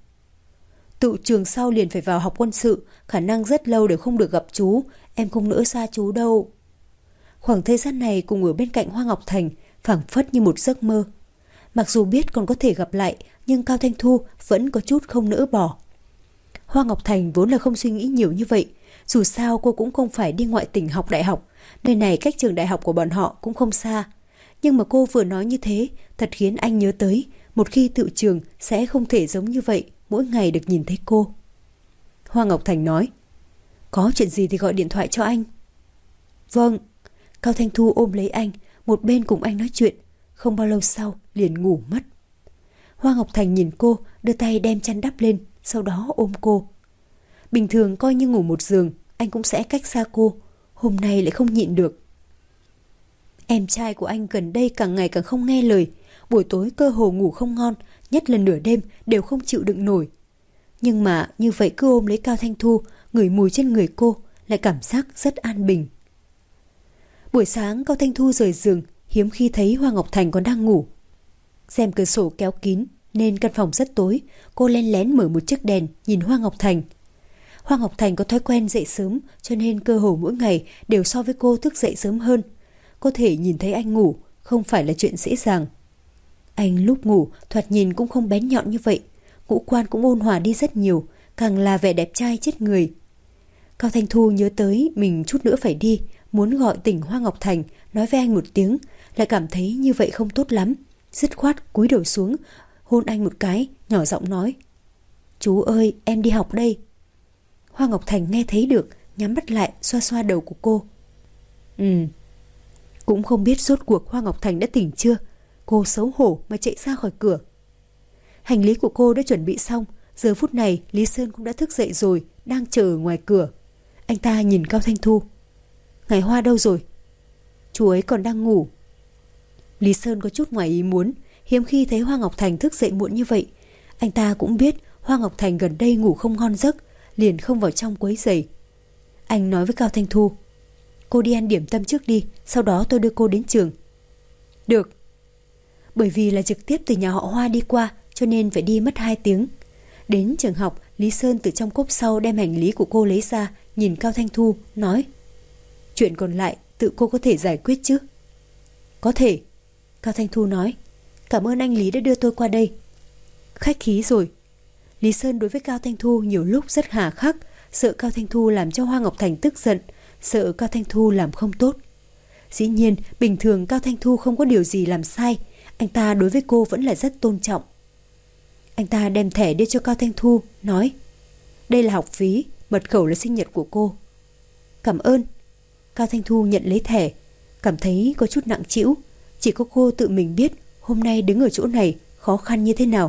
[SPEAKER 1] Tự trường sau liền phải vào học quân sự, khả năng rất lâu đều không được gặp chú, em không nỡ xa chú đâu. Khoảng thời gian này cùng ở bên cạnh Hoa Ngọc Thành phảng phất như một giấc mơ. Mặc dù biết còn có thể gặp lại, nhưng Cao Thanh Thu vẫn có chút không nỡ bỏ. Hoa Ngọc Thành vốn là không suy nghĩ nhiều như vậy, dù sao cô cũng không phải đi ngoại tỉnh học đại học, nơi này cách trường đại học của bọn họ cũng không xa. Nhưng mà cô vừa nói như thế, thật khiến anh nhớ tới, một khi tự trường sẽ không thể giống như vậy, mỗi ngày được nhìn thấy cô. Hoa Ngọc Thành nói, có chuyện gì thì gọi điện thoại cho anh. Vâng. Cao Thanh Thu ôm lấy anh, một bên cùng anh nói chuyện, không bao lâu sau liền ngủ mất. Hoa Ngọc Thành nhìn cô, đưa tay đem chăn đắp lên, sau đó ôm cô. Bình thường coi như ngủ một giường, anh cũng sẽ cách xa cô, hôm nay lại không nhịn được. Em trai của anh gần đây càng ngày càng không nghe lời, buổi tối cơ hồ ngủ không ngon, nhất là nửa đêm đều không chịu đựng nổi. Nhưng mà như vậy cứ ôm lấy Cao Thanh Thu, ngửi mùi trên người cô, lại cảm giác rất an bình. Buổi sáng Cao Thanh Thu rời giường, hiếm khi thấy Hoa Ngọc Thành còn đang ngủ. Rèm cửa sổ kéo kín nên căn phòng rất tối, cô len lén mở một chiếc đèn nhìn Hoa Ngọc Thành. Hoa Ngọc Thành có thói quen dậy sớm, cho nên cơ hồ mỗi ngày đều so với cô thức dậy sớm hơn. Có thể nhìn thấy anh ngủ không phải là chuyện dễ dàng. Anh lúc ngủ thoạt nhìn cũng không bén nhọn như vậy, ngũ quan cũng ôn hòa đi rất nhiều, càng là vẻ đẹp trai chết người. Cao Thanh Thu nhớ tới mình chút nữa phải đi, muốn gọi tỉnh Hoa Ngọc Thành, nói với anh một tiếng, lại cảm thấy như vậy không tốt lắm, dứt khoát cúi đầu xuống, hôn anh một cái, nhỏ giọng nói, chú ơi, em đi học đây. Hoa Ngọc Thành nghe thấy được, nhắm mắt lại, xoa xoa đầu của cô. Ừ. Cũng không biết rốt cuộc Hoa Ngọc Thành đã tỉnh chưa, cô xấu hổ mà chạy ra khỏi cửa. Hành lý của cô đã chuẩn bị xong, giờ phút này Lý Sơn cũng đã thức dậy rồi, đang chờ ở ngoài cửa. Anh ta nhìn Cao Thanh Thu. Ngày Hoa đâu rồi? Chú ấy còn đang ngủ. Lý Sơn có chút ngoài ý muốn, hiếm khi thấy Hoa Ngọc Thành thức dậy muộn như vậy. Anh ta cũng biết Hoa Ngọc Thành gần đây ngủ không ngon giấc, liền không vào trong quấy rầy. Anh nói với Cao Thanh Thu, cô đi ăn điểm tâm trước đi, sau đó tôi đưa cô đến trường. Được. Bởi vì là trực tiếp từ nhà họ Hoa đi qua, cho nên phải đi mất hai tiếng. Đến trường học, Lý Sơn từ trong cốp sau đem hành lý của cô lấy ra, nhìn Cao Thanh Thu, nói, chuyện còn lại tự cô có thể giải quyết chứ? Có thể. Cao Thanh Thu nói, cảm ơn anh Lý đã đưa tôi qua đây. Khách khí rồi. Lý Sơn đối với Cao Thanh Thu nhiều lúc rất hà khắc, sợ Cao Thanh Thu làm cho Hoa Ngọc Thành tức giận, sợ Cao Thanh Thu làm không tốt. Dĩ nhiên, bình thường Cao Thanh Thu không có điều gì làm sai, anh ta đối với cô vẫn là rất tôn trọng. Anh ta đem thẻ đưa cho Cao Thanh Thu, nói, đây là học phí, mật khẩu là sinh nhật của cô. Cảm ơn. Cao Thanh Thu nhận lấy thẻ, cảm thấy có chút nặng trĩu, chỉ có cô tự mình biết hôm nay đứng ở chỗ này khó khăn như thế nào.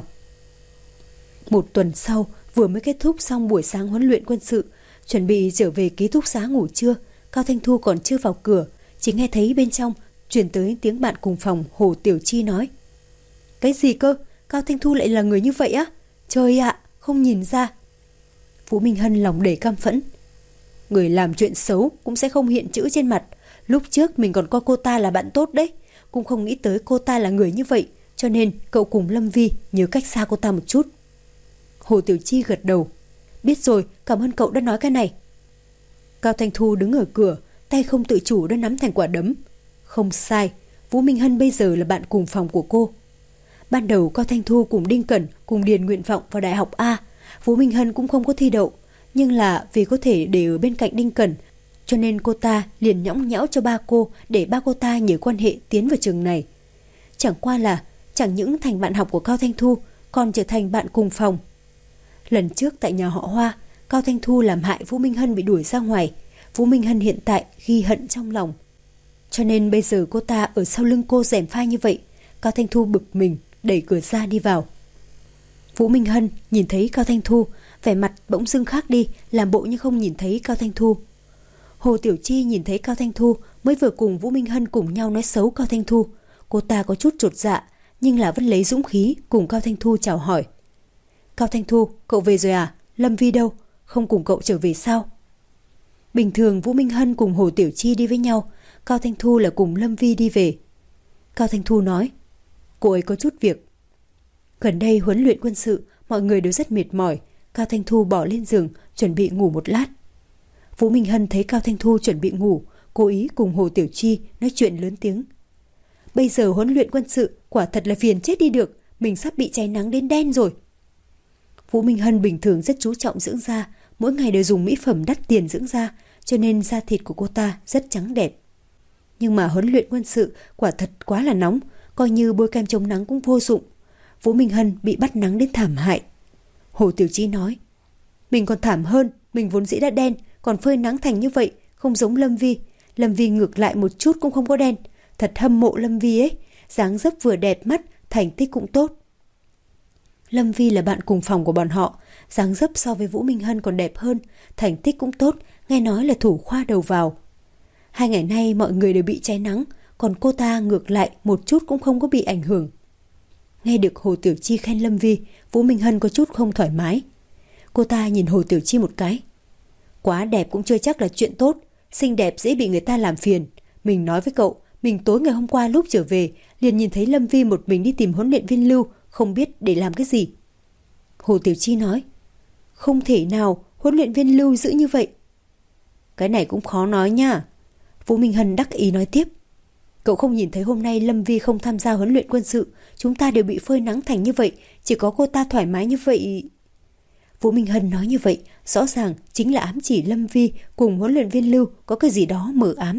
[SPEAKER 1] Một tuần sau, vừa mới kết thúc xong buổi sáng huấn luyện quân sự, chuẩn bị trở về ký túc xá ngủ trưa, Cao Thanh Thu còn chưa vào cửa, chỉ nghe thấy bên trong truyền tới tiếng bạn cùng phòng Hồ Tiểu Chi nói, cái gì cơ? Cao Thanh Thu lại là người như vậy á? Trời ạ, không nhìn ra. Vũ Minh Hân lòng đầy căm phẫn. Người làm chuyện xấu cũng sẽ không hiện chữ trên mặt. Lúc trước mình còn coi cô ta là bạn tốt đấy, cũng không nghĩ tới cô ta là người như vậy, cho nên cậu cùng Lâm Vi nhớ cách xa cô ta một chút. Hồ Tiểu Chi gật đầu. Biết rồi, cảm ơn cậu đã nói cái này. Cao Thanh Thu đứng ở cửa, tay không tự chủ đã nắm thành quả đấm. Không sai, Vũ Minh Hân bây giờ là bạn cùng phòng của cô. Ban đầu Cao Thanh Thu cùng Đinh Cẩn cùng điền nguyện vọng vào đại học A. Vũ Minh Hân cũng không có thi đậu, nhưng là vì có thể để ở bên cạnh Đinh Cẩn, cho nên cô ta liền nhõng nhẽo cho ba cô để ba cô ta nhờ quan hệ tiến vào trường này. Chẳng qua là chẳng những thành bạn học của Cao Thanh Thu, còn trở thành bạn cùng phòng. Lần trước tại nhà họ Hoa, Cao Thanh Thu làm hại Vũ Minh Hân bị đuổi ra ngoài. Vũ Minh Hân hiện tại ghi hận trong lòng, cho nên bây giờ cô ta ở sau lưng cô gièm pha như vậy. Cao Thanh Thu bực mình đẩy cửa ra đi vào. Vũ Minh Hân nhìn thấy Cao Thanh Thu, vẻ mặt bỗng dưng khác đi, làm bộ như không nhìn thấy Cao Thanh Thu. Hồ Tiểu Chi nhìn thấy Cao Thanh Thu mới vừa cùng Vũ Minh Hân cùng nhau nói xấu Cao Thanh Thu. Cô ta có chút chột dạ, nhưng là vẫn lấy dũng khí cùng Cao Thanh Thu chào hỏi. Cao Thanh Thu, cậu về rồi à? Lâm Vi đâu? Không cùng cậu trở về sao? Bình thường Vũ Minh Hân cùng Hồ Tiểu Chi đi với nhau, Cao Thanh Thu là cùng Lâm Vi đi về. Cao Thanh Thu nói, cô ấy có chút việc. Gần đây huấn luyện quân sự, mọi người đều rất mệt mỏi. Cao Thanh Thu bỏ lên giường, chuẩn bị ngủ một lát. Vũ Minh Hân thấy Cao Thanh Thu chuẩn bị ngủ, cố ý cùng Hồ Tiểu Chi nói chuyện lớn tiếng. Bây giờ huấn luyện quân sự quả thật là phiền chết đi được, mình sắp bị cháy nắng đến đen rồi. Vũ Minh Hân bình thường rất chú trọng dưỡng da, mỗi ngày đều dùng mỹ phẩm đắt tiền dưỡng da, cho nên da thịt của cô ta rất trắng đẹp. Nhưng mà huấn luyện quân sự quả thật quá là nóng, coi như bôi kem chống nắng cũng vô dụng. Vũ Minh Hân bị bắt nắng đến thảm hại. Hồ Tiểu Chi nói, mình còn thảm hơn, mình vốn dĩ đã đen, còn phơi nắng thành như vậy, không giống Lâm Vi. Lâm Vi ngược lại một chút cũng không có đen. Thật hâm mộ Lâm Vi ấy, dáng dấp vừa đẹp mắt, thành tích cũng tốt. Lâm Vi là bạn cùng phòng của bọn họ, dáng dấp so với Vũ Minh Hân còn đẹp hơn, thành tích cũng tốt, nghe nói là thủ khoa đầu vào. Hai ngày nay mọi người đều bị cháy nắng, còn cô ta ngược lại một chút cũng không có bị ảnh hưởng. Nghe được Hồ Tiểu Chi khen Lâm Vi, Vũ Minh Hân có chút không thoải mái. Cô ta nhìn Hồ Tiểu Chi một cái. Quá đẹp cũng chưa chắc là chuyện tốt, xinh đẹp dễ bị người ta làm phiền. Mình nói với cậu, mình tối ngày hôm qua lúc trở về liền nhìn thấy Lâm Vi một mình đi tìm huấn luyện viên Lưu, không biết để làm cái gì. Hồ Tiểu Chi nói, không thể nào, huấn luyện viên Lưu dữ như vậy. Cái này cũng khó nói nha. Vũ Minh Hân đắc ý nói tiếp, cậu không nhìn thấy hôm nay Lâm Vi không tham gia huấn luyện quân sự, chúng ta đều bị phơi nắng thành như vậy, chỉ có cô ta thoải mái như vậy. Vũ Minh Hân nói như vậy, rõ ràng chính là ám chỉ Lâm Vi cùng huấn luyện viên Lưu có cái gì đó mờ ám.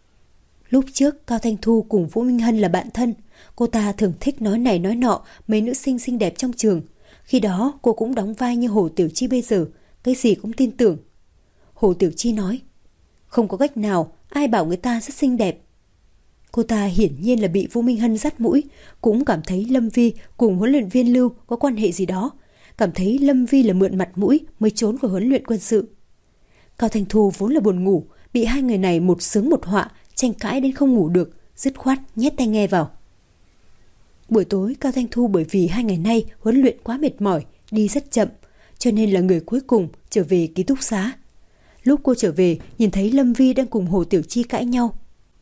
[SPEAKER 1] Lúc trước Cao Thanh Thu cùng Vũ Minh Hân là bạn thân, cô ta thường thích nói này nói nọ mấy nữ sinh xinh đẹp trong trường. Khi đó cô cũng đóng vai như Hồ Tiểu Chi bây giờ, cái gì cũng tin tưởng. Hồ Tiểu Chi nói, không có cách nào, ai bảo người ta rất xinh đẹp. Cô ta hiển nhiên là bị Vũ Minh Hân dắt mũi, cũng cảm thấy Lâm Vi cùng huấn luyện viên Lưu có quan hệ gì đó, cảm thấy Lâm Vi là mượn mặt mũi mới trốn khỏi huấn luyện quân sự. Cao Thanh Thu vốn là buồn ngủ, bị hai người này một sướng một họa, tranh cãi đến không ngủ được, dứt khoát nhét tai nghe vào. Buổi tối Cao Thanh Thu bởi vì hai ngày nay huấn luyện quá mệt mỏi, đi rất chậm, cho nên là người cuối cùng trở về ký túc xá. Lúc cô trở về, nhìn thấy Lâm Vi đang cùng Hồ Tiểu Chi cãi nhau.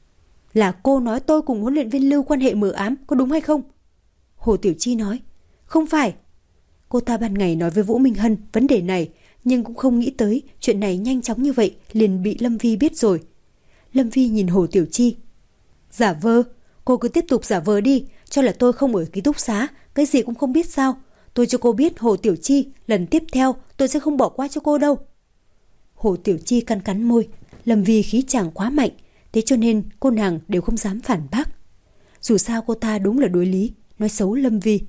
[SPEAKER 1] Là cô nói tôi cùng huấn luyện viên Lưu quan hệ mờ ám, có đúng hay không? Hồ Tiểu Chi nói, không phải. Cô ta ban ngày nói với Vũ Minh Hân vấn đề này, nhưng cũng không nghĩ tới chuyện này nhanh chóng như vậy liền bị Lâm Vi biết rồi. Lâm Vi nhìn Hồ Tiểu Chi, giả vờ, cô cứ tiếp tục giả vờ đi, cho là tôi không ở ký túc xá, cái gì cũng không biết sao. Tôi cho cô biết Hồ Tiểu Chi, lần tiếp theo tôi sẽ không bỏ qua cho cô đâu. Hồ Tiểu Chi cắn cắn môi, Lâm Vi khí chàng quá mạnh, thế cho nên cô nàng đều không dám phản bác. Dù sao cô ta đúng là đối lý, nói xấu Lâm Vi.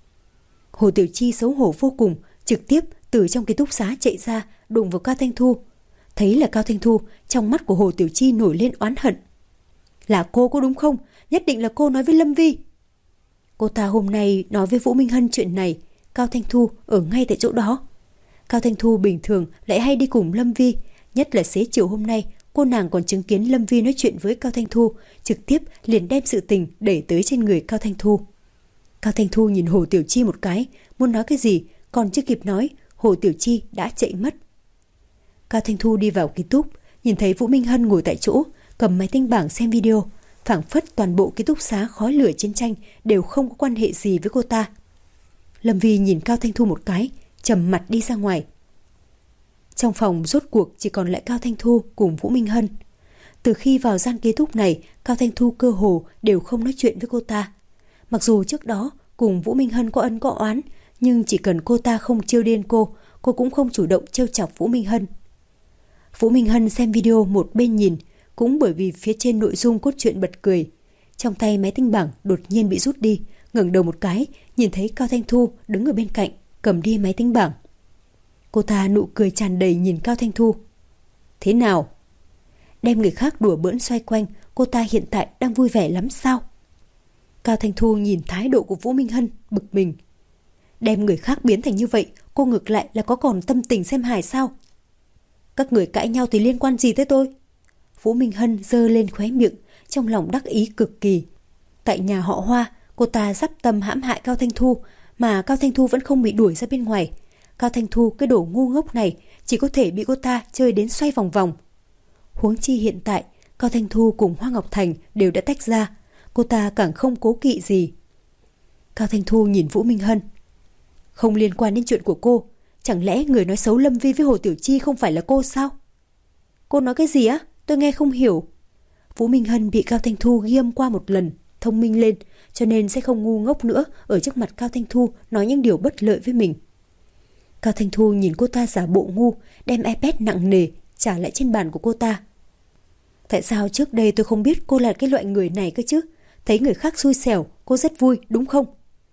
[SPEAKER 1] Hồ Tiểu Chi xấu hổ vô cùng, trực tiếp từ trong ký túc xá chạy ra, đụng vào Cao Thanh Thu. Thấy là Cao Thanh Thu, trong mắt của Hồ Tiểu Chi nổi lên oán hận. Là cô có đúng không? Nhất định là cô nói với Lâm Vi. Cô ta hôm nay nói với Vũ Minh Hân chuyện này, Cao Thanh Thu ở ngay tại chỗ đó. Cao Thanh Thu bình thường lại hay đi cùng Lâm Vi, nhất là xế chiều hôm nay, cô nàng còn chứng kiến Lâm Vi nói chuyện với Cao Thanh Thu, trực tiếp liền đem sự tình đẩy tới trên người Cao Thanh Thu. Cao Thanh Thu nhìn Hồ Tiểu Chi một cái, muốn nói cái gì, còn chưa kịp nói, Hồ Tiểu Chi đã chạy mất. Cao Thanh Thu đi vào ký túc, nhìn thấy Vũ Minh Hân ngồi tại chỗ, cầm máy tính bảng xem video, phảng phất toàn bộ ký túc xá khói lửa chiến tranh đều không có quan hệ gì với cô ta. Lâm Vi nhìn Cao Thanh Thu một cái, trầm mặt đi ra ngoài. Trong phòng rốt cuộc chỉ còn lại Cao Thanh Thu cùng Vũ Minh Hân. Từ khi vào gian ký túc này, Cao Thanh Thu cơ hồ đều không nói chuyện với cô ta. Mặc dù trước đó cùng Vũ Minh Hân có ân có oán, nhưng chỉ cần cô ta không trêu điên cô, cô cũng không chủ động trêu chọc Vũ Minh Hân. Vũ Minh Hân xem video một bên nhìn, cũng bởi vì phía trên nội dung cốt truyện bật cười. Trong tay máy tính bảng đột nhiên bị rút đi, ngẩng đầu một cái, nhìn thấy Cao Thanh Thu đứng ở bên cạnh, cầm đi máy tính bảng. Cô ta nụ cười tràn đầy nhìn Cao Thanh Thu. Thế nào? Đem người khác đùa bỡn xoay quanh, cô ta hiện tại đang vui vẻ lắm sao? Cao Thanh Thu nhìn thái độ của Vũ Minh Hân, bực mình. Đem người khác biến thành như vậy, cô ngược lại là có còn tâm tình xem hài sao? Các người cãi nhau thì liên quan gì tới tôi? Vũ Minh Hân giơ lên khóe miệng, trong lòng đắc ý cực kỳ. Tại nhà họ Hoa, cô ta dắp tâm hãm hại Cao Thanh Thu, mà Cao Thanh Thu vẫn không bị đuổi ra bên ngoài. Cao Thanh Thu cái đồ ngu ngốc này chỉ có thể bị cô ta chơi đến xoay vòng vòng. Huống chi hiện tại, Cao Thanh Thu cùng Hoa Ngọc Thành đều đã tách ra, cô ta càng không cố kỵ gì. Cao Thanh Thu nhìn Vũ Minh Hân. Không liên quan đến chuyện của cô, chẳng lẽ người nói xấu Lâm Vi với Hồ Tiểu Chi không phải là cô sao? Cô nói cái gì á? Tôi nghe không hiểu. Vũ Minh Hân bị Cao Thanh Thu ghi âm qua một lần, thông minh lên, cho nên sẽ không ngu ngốc nữa ở trước mặt Cao Thanh Thu nói những điều bất lợi với mình. Cao Thanh Thu nhìn cô ta giả bộ ngu, đem iPad nặng nề trả lại trên bàn của cô ta. Tại sao trước đây tôi không biết cô là cái loại người này cơ chứ? Thấy người khác xui xẻo, cô rất vui, đúng không?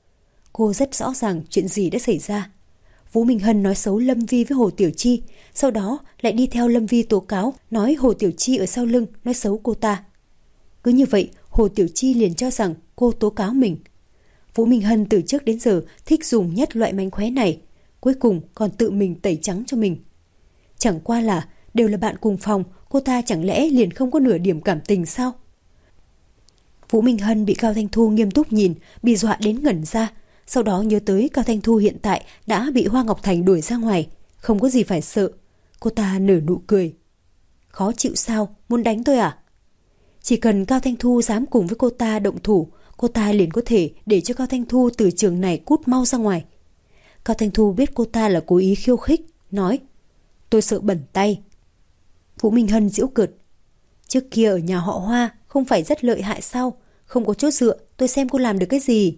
[SPEAKER 1] Cô rất rõ ràng chuyện gì đã xảy ra. Vũ Minh Hân nói xấu Lâm Vi với Hồ Tiểu Chi, sau đó lại đi theo Lâm Vi tố cáo, nói Hồ Tiểu Chi ở sau lưng nói xấu cô ta. Cứ như vậy, Hồ Tiểu Chi liền cho rằng cô tố cáo mình. Vũ Minh Hân từ trước đến giờ thích dùng nhất loại mánh khóe này, cuối cùng còn tự mình tẩy trắng cho mình. Chẳng qua là đều là bạn cùng phòng, cô ta chẳng lẽ liền không có nửa điểm cảm tình sao? Vũ Minh Hân bị Cao Thanh Thu nghiêm túc nhìn, bị dọa đến ngẩn ra. Sau đó nhớ tới Cao Thanh Thu hiện tại đã bị Hoa Ngọc Thành đuổi ra ngoài, không có gì phải sợ. Cô ta nở nụ cười. Khó chịu sao? Muốn đánh tôi à? Chỉ cần Cao Thanh Thu dám cùng với cô ta động thủ, cô ta liền có thể để cho Cao Thanh Thu từ trường này cút mau ra ngoài. Cao Thanh Thu biết cô ta là cố ý khiêu khích, nói: Tôi sợ bẩn tay. Vũ Minh Hân giễu cợt: Trước kia ở nhà họ Hoa không phải rất lợi hại sao? Không có chỗ dựa, tôi xem cô làm được cái gì?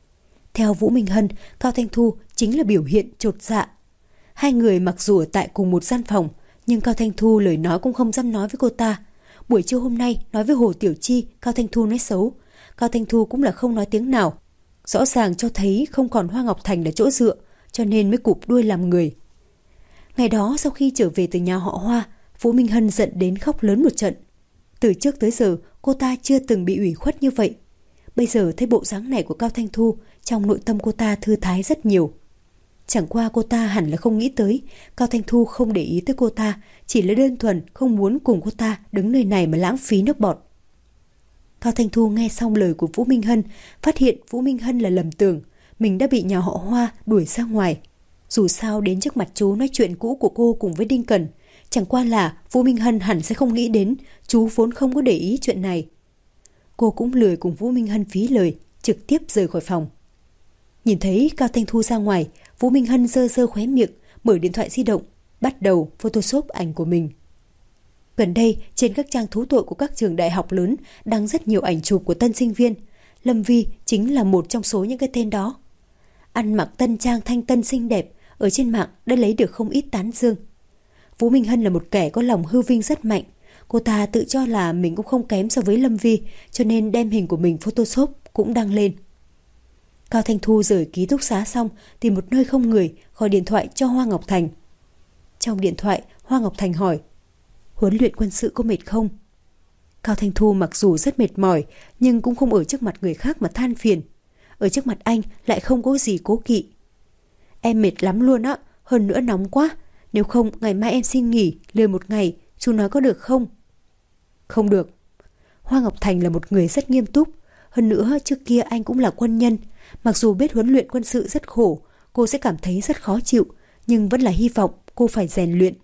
[SPEAKER 1] Theo Vũ Minh Hân, Cao Thanh Thu chính là biểu hiện chột dạ. Hai người mặc dù ở tại cùng một gian phòng, nhưng Cao Thanh Thu lời nói cũng không dám nói với cô ta. Buổi trưa hôm nay nói với Hồ Tiểu Chi, Cao Thanh Thu nói xấu. Cao Thanh Thu cũng là không nói tiếng nào. Rõ ràng cho thấy không còn Hoa Ngọc Thành là chỗ dựa, cho nên mới cụp đuôi làm người. Ngày đó sau khi trở về từ nhà họ Hoa, Vũ Minh Hân giận đến khóc lớn một trận. Từ trước tới giờ cô ta chưa từng bị ủy khuất như vậy. Bây giờ thấy bộ dáng này của Cao Thanh Thu, trong nội tâm cô ta thư thái rất nhiều. Chẳng qua cô ta hẳn là không nghĩ tới Cao Thanh Thu không để ý tới cô ta, chỉ là đơn thuần không muốn cùng cô ta đứng nơi này mà lãng phí nước bọt. Cao Thanh Thu nghe xong lời của Vũ Minh Hân, phát hiện Vũ Minh Hân là lầm tưởng mình đã bị nhà họ Hoa đuổi ra ngoài. Dù sao đến trước mặt chú nói chuyện cũ của cô cùng với Đinh Cần, chẳng qua là Vũ Minh Hân hẳn sẽ không nghĩ đến chú vốn không có để ý chuyện này. Cô cũng lười cùng Vũ Minh Hân phí lời, trực tiếp rời khỏi phòng. Nhìn thấy Cao Thanh Thu ra ngoài, Vũ Minh Hân giơ giơ khóe miệng, mở điện thoại di động, bắt đầu photoshop ảnh của mình. Gần đây, trên các trang thú tội của các trường đại học lớn đăng rất nhiều ảnh chụp của tân sinh viên. Lâm Vi chính là một trong số những cái tên đó. Ăn mặc tân trang thanh tân xinh đẹp, ở trên mạng đã lấy được không ít tán dương. Vũ Minh Hân là một kẻ có lòng hư vinh rất mạnh. Cô ta tự cho là mình cũng không kém so với Lâm Vi, cho nên đem hình của mình photoshop cũng đăng lên. Cao Thanh Thu rời ký túc xá xong, tìm một nơi không người, gọi điện thoại cho Hoa Ngọc Thành. Trong điện thoại, Hoa Ngọc Thành hỏi: Huấn luyện quân sự có mệt không? Cao Thanh Thu mặc dù rất mệt mỏi, nhưng cũng không ở trước mặt người khác mà than phiền. Ở trước mặt anh lại không có gì cố kỵ. Em mệt lắm luôn á, hơn nữa nóng quá. Nếu không, ngày mai em xin nghỉ, lười một ngày, chú nói có được không? Không được. Hoa Ngọc Thành là một người rất nghiêm túc. Hơn nữa, trước kia anh cũng là quân nhân. Mặc dù biết huấn luyện quân sự rất khổ, cô sẽ cảm thấy rất khó chịu, nhưng vẫn là hy vọng cô phải rèn luyện.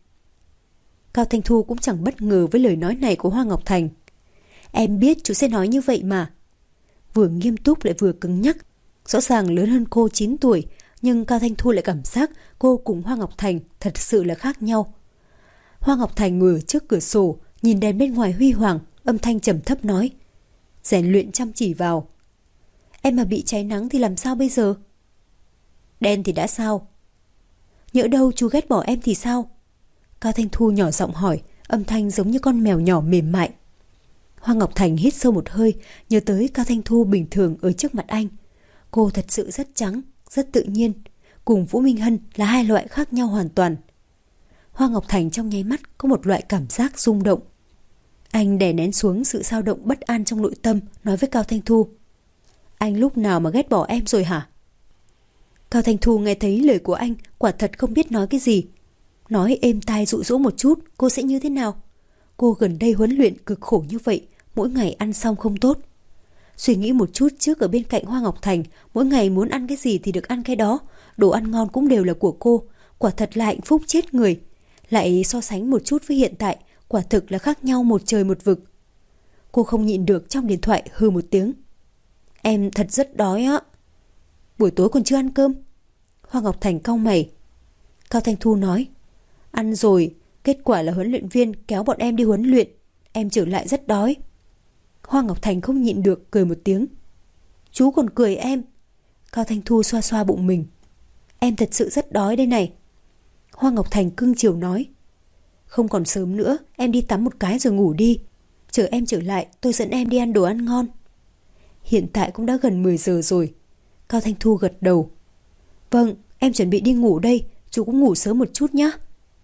[SPEAKER 1] Cao Thanh Thu cũng chẳng bất ngờ với lời nói này của Hoa Ngọc Thành. Em biết chú sẽ nói như vậy mà. Vừa nghiêm túc lại vừa cứng nhắc. Rõ ràng lớn hơn cô chín tuổi, Nhưng Cao Thanh Thu lại cảm giác cô cùng Hoa Ngọc Thành thật sự là khác nhau. Hoa Ngọc Thành ngồi ở trước cửa sổ, nhìn đèn bên ngoài huy hoàng, âm thanh trầm thấp nói: rèn luyện chăm chỉ vào. Em mà bị cháy nắng thì làm sao bây giờ? Đen thì đã sao? Nhỡ đâu chú ghét bỏ em thì sao? Cao Thanh Thu nhỏ giọng hỏi, âm thanh giống như con mèo nhỏ mềm mại. Hoa Ngọc Thành hít sâu một hơi, nhớ tới Cao Thanh Thu bình thường ở trước mặt anh. Cô thật sự rất trắng, rất tự nhiên, cùng Vũ Minh Hân là hai loại khác nhau hoàn toàn. Hoa Ngọc Thành trong nháy mắt có một loại cảm giác rung động. Anh đè nén xuống sự dao động bất an trong nội tâm, nói với Cao Thanh Thu: anh lúc nào mà ghét bỏ em rồi hả? Cao Thanh Thu nghe thấy lời của anh, quả thật không biết nói cái gì. Nói êm tai dụ dỗ một chút, cô sẽ như thế nào? Cô gần đây huấn luyện cực khổ như vậy, mỗi ngày ăn xong không tốt. Suy nghĩ một chút trước ở bên cạnh Hoa Ngọc Thành, mỗi ngày muốn ăn cái gì thì được ăn cái đó, đồ ăn ngon cũng đều là của cô, quả thật là hạnh phúc chết người. Lại so sánh một chút với hiện tại, quả thực là khác nhau một trời một vực. Cô không nhịn được trong điện thoại hừ một tiếng: em thật rất đói á. Buổi tối còn chưa ăn cơm? Hoa Ngọc Thành cau mày. Cao Thanh Thu nói: ăn rồi, kết quả là huấn luyện viên kéo bọn em đi huấn luyện, em trở lại rất đói. Hoa Ngọc Thành không nhịn được cười một tiếng: chú còn cười em. Cao Thanh Thu xoa xoa bụng mình: em thật sự rất đói đây này. Hoa Ngọc Thành cưng chiều nói: không còn sớm nữa, em đi tắm một cái rồi ngủ đi, chờ em trở lại tôi dẫn em đi ăn đồ ăn ngon. Hiện tại cũng đã gần mười giờ rồi. Cao Thanh Thu gật đầu: vâng, em chuẩn bị đi ngủ đây, chú cũng ngủ sớm một chút nhé.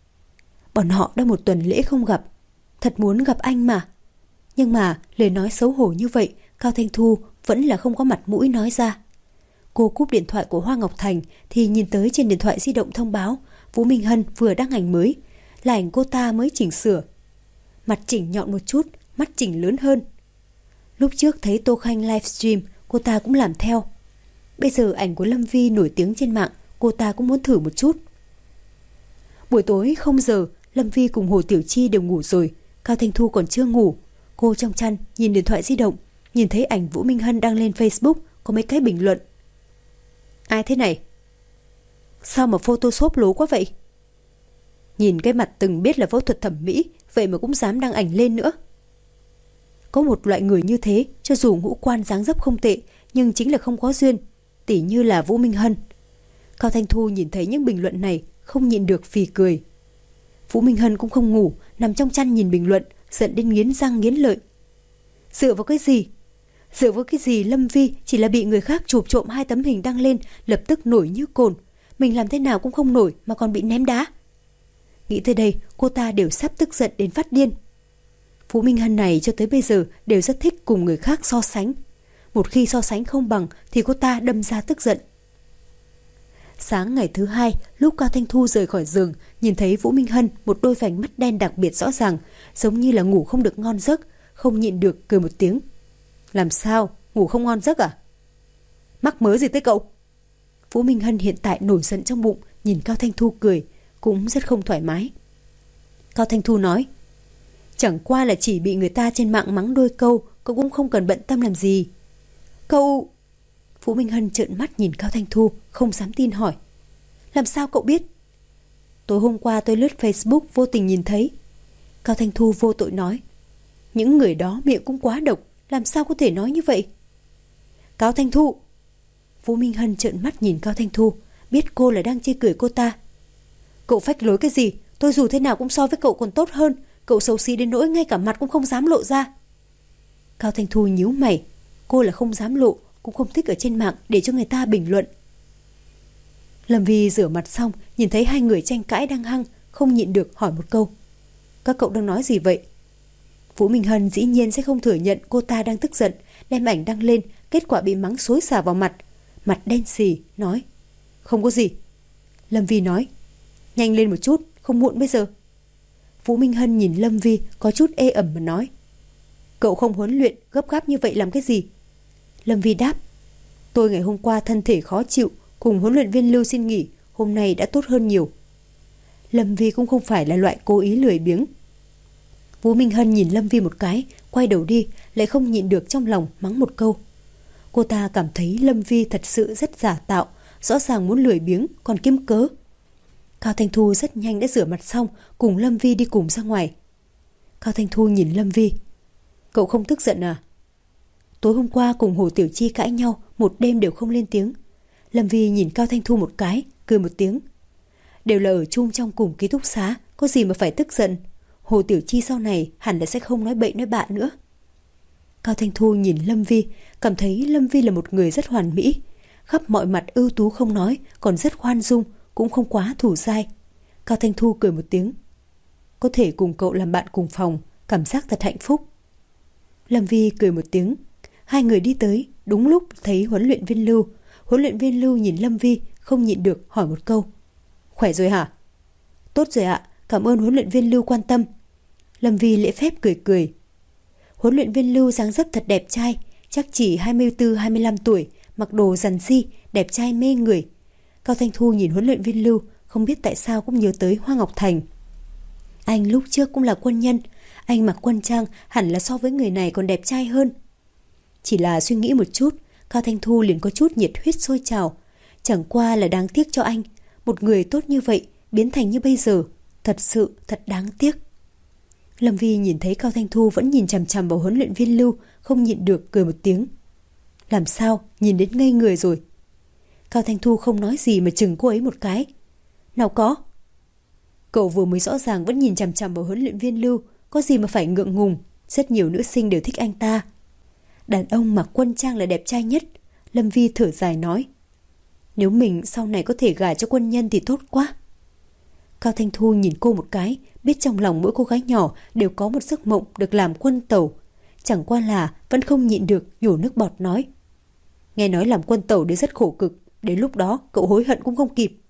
[SPEAKER 1] Bọn họ đã một tuần lễ không gặp, thật muốn gặp anh mà. Nhưng mà lời nói xấu hổ như vậy, Cao Thanh Thu vẫn là không có mặt mũi nói ra. Cô cúp điện thoại của Hoa Ngọc Thành thì nhìn tới trên điện thoại di động thông báo Vũ Minh Hân vừa đăng ảnh mới, là ảnh cô ta mới chỉnh sửa. Mặt chỉnh nhọn một chút, mắt chỉnh lớn hơn. Lúc trước thấy Tô Khanh livestream, cô ta cũng làm theo. Bây giờ ảnh của Lâm Vi nổi tiếng trên mạng, cô ta cũng muốn thử một chút. Buổi tối không giờ, Lâm Vi cùng Hồ Tiểu Chi đều ngủ rồi, Cao Thanh Thu còn chưa ngủ. Cô trong chăn nhìn điện thoại di động, nhìn thấy ảnh Vũ Minh Hân đăng lên Facebook, có mấy cái bình luận: ai thế này? Sao mà photoshop lố quá vậy? Nhìn cái mặt từng biết là phẫu thuật thẩm mỹ, vậy mà cũng dám đăng ảnh lên nữa. Có một loại người như thế, cho dù ngũ quan dáng dấp không tệ, nhưng chính là không có duyên, tỉ như là Vũ Minh Hân. Cao Thanh Thu nhìn thấy những bình luận này, không nhịn được phì cười. Vũ Minh Hân cũng không ngủ, nằm trong chăn nhìn bình luận, giận đến nghiến răng nghiến lợi. Dựa vào cái gì? Dựa vào cái gì Lâm Vi chỉ là bị người khác chụp trộm hai tấm hình đăng lên, lập tức nổi như cồn. Mình làm thế nào cũng không nổi mà còn bị ném đá. Nghĩ tới đây, cô ta đều sắp tức giận đến phát điên. Vũ Minh Hân này cho tới bây giờ đều rất thích cùng người khác so sánh. Một khi so sánh không bằng thì cô ta đâm ra tức giận. Sáng ngày thứ hai, lúc Cao Thanh Thu rời khỏi giường, nhìn thấy Vũ Minh Hân một đôi vành mắt đen đặc biệt rõ ràng, giống như là ngủ không được ngon giấc, không nhịn được cười một tiếng. Làm sao? Ngủ không ngon giấc à? Mắc mớ gì tới cậu? Vũ Minh Hân hiện tại nổi giận trong bụng, nhìn Cao Thanh Thu cười, cũng rất không thoải mái. Cao Thanh Thu nói: chẳng qua là chỉ bị người ta trên mạng mắng đôi câu, cậu cũng không cần bận tâm làm gì. Cậu... Vũ Minh Hân trợn mắt nhìn Cao Thanh Thu, không dám tin hỏi: làm sao cậu biết? Tối hôm qua tôi lướt Facebook vô tình nhìn thấy. Cao Thanh Thu vô tội nói: những người đó miệng cũng quá độc, làm sao có thể nói như vậy? Cao Thanh Thu... Vũ Minh Hân trợn mắt nhìn Cao Thanh Thu, biết cô là đang chê cười cô ta. Cậu phách lối cái gì? Tôi dù thế nào cũng so với cậu còn tốt hơn. Cậu xấu xí đến nỗi ngay cả mặt cũng không dám lộ ra. Cao Thanh Thu nhíu mày. Cô là không dám lộ, cũng không thích ở trên mạng để cho người ta bình luận. Lâm Vi rửa mặt xong, nhìn thấy hai người tranh cãi đang hăng, không nhịn được hỏi một câu: các cậu đang nói gì vậy? Vũ Minh Hân dĩ nhiên sẽ không thừa nhận cô ta đang tức giận, đem ảnh đăng lên, kết quả bị mắng xối xả vào mặt. Mặt đen xì, nói: không có gì. Lâm Vi nói: nhanh lên một chút, không muộn bây giờ. Vũ Minh Hân nhìn Lâm Vi có chút ê ẩm mà nói: cậu không huấn luyện, gấp gáp như vậy làm cái gì? Lâm Vi đáp: tôi ngày hôm qua thân thể khó chịu, cùng huấn luyện viên Lưu xin nghỉ, hôm nay đã tốt hơn nhiều. Lâm Vi cũng không phải là loại cố ý lười biếng. Vũ Minh Hân nhìn Lâm Vi một cái, quay đầu đi, lại không nhịn được trong lòng mắng một câu. Cô ta cảm thấy Lâm Vi thật sự rất giả tạo, rõ ràng muốn lười biếng còn kiếm cớ. Cao Thanh Thu rất nhanh đã rửa mặt xong, cùng Lâm Vi đi cùng ra ngoài. Cao Thanh Thu nhìn Lâm Vi. Cậu không tức giận à? Tối hôm qua cùng Hồ Tiểu Chi cãi nhau, một đêm đều không lên tiếng. Lâm Vi nhìn Cao Thanh Thu một cái, cười một tiếng. Đều là ở chung trong cùng ký túc xá, có gì mà phải tức giận. Hồ Tiểu Chi sau này hẳn là sẽ không nói bậy nói bạ nữa. Cao Thanh Thu nhìn Lâm Vi, cảm thấy Lâm Vi là một người rất hoàn mỹ, khắp mọi mặt ưu tú không nói, còn rất khoan dung, cũng không quá thủ dai. Cao Thanh Thu cười một tiếng. Có thể cùng cậu làm bạn cùng phòng, cảm giác thật hạnh phúc. Lâm Vi cười một tiếng. Hai người đi tới, đúng lúc thấy huấn luyện viên Lưu. Huấn luyện viên Lưu nhìn Lâm Vi, không nhịn được hỏi một câu. Khỏe rồi hả? Tốt rồi ạ, cảm ơn huấn luyện viên Lưu quan tâm. Lâm Vi lễ phép cười cười. Huấn luyện viên Lưu dáng dấp thật đẹp trai, chắc chỉ hai mươi tư hai mươi lăm tuổi, mặc đồ rằn ri, đẹp trai mê người. Cao Thanh Thu nhìn huấn luyện viên Lưu, không biết tại sao cũng nhớ tới Hoa Ngọc Thành. Anh lúc trước cũng là quân nhân, anh mặc quân trang hẳn là so với người này còn đẹp trai hơn. Chỉ là suy nghĩ một chút, Cao Thanh Thu liền có chút nhiệt huyết sôi trào. Chẳng qua là đáng tiếc cho anh, một người tốt như vậy biến thành như bây giờ, thật sự thật đáng tiếc. Lâm Vi nhìn thấy Cao Thanh Thu vẫn nhìn chằm chằm vào huấn luyện viên Lưu, không nhịn được cười một tiếng. Làm sao, nhìn đến ngây người rồi. Cao Thanh Thu không nói gì mà chừng cô ấy một cái. Nào có. Cậu vừa mới rõ ràng vẫn nhìn chằm chằm vào huấn luyện viên Lưu, có gì mà phải ngượng ngùng, rất nhiều nữ sinh đều thích anh ta. Đàn ông mặc quân trang là đẹp trai nhất. Lâm Vi thở dài nói. Nếu mình sau này có thể gả cho quân nhân thì tốt quá. Cao Thanh Thu nhìn cô một cái, biết trong lòng mỗi cô gái nhỏ đều có một giấc mộng được làm quân tẩu. Chẳng qua là vẫn không nhịn được nhổ nước bọt nói. Nghe nói làm quân tẩu đấy rất khổ cực, đến lúc đó cậu hối hận cũng không kịp.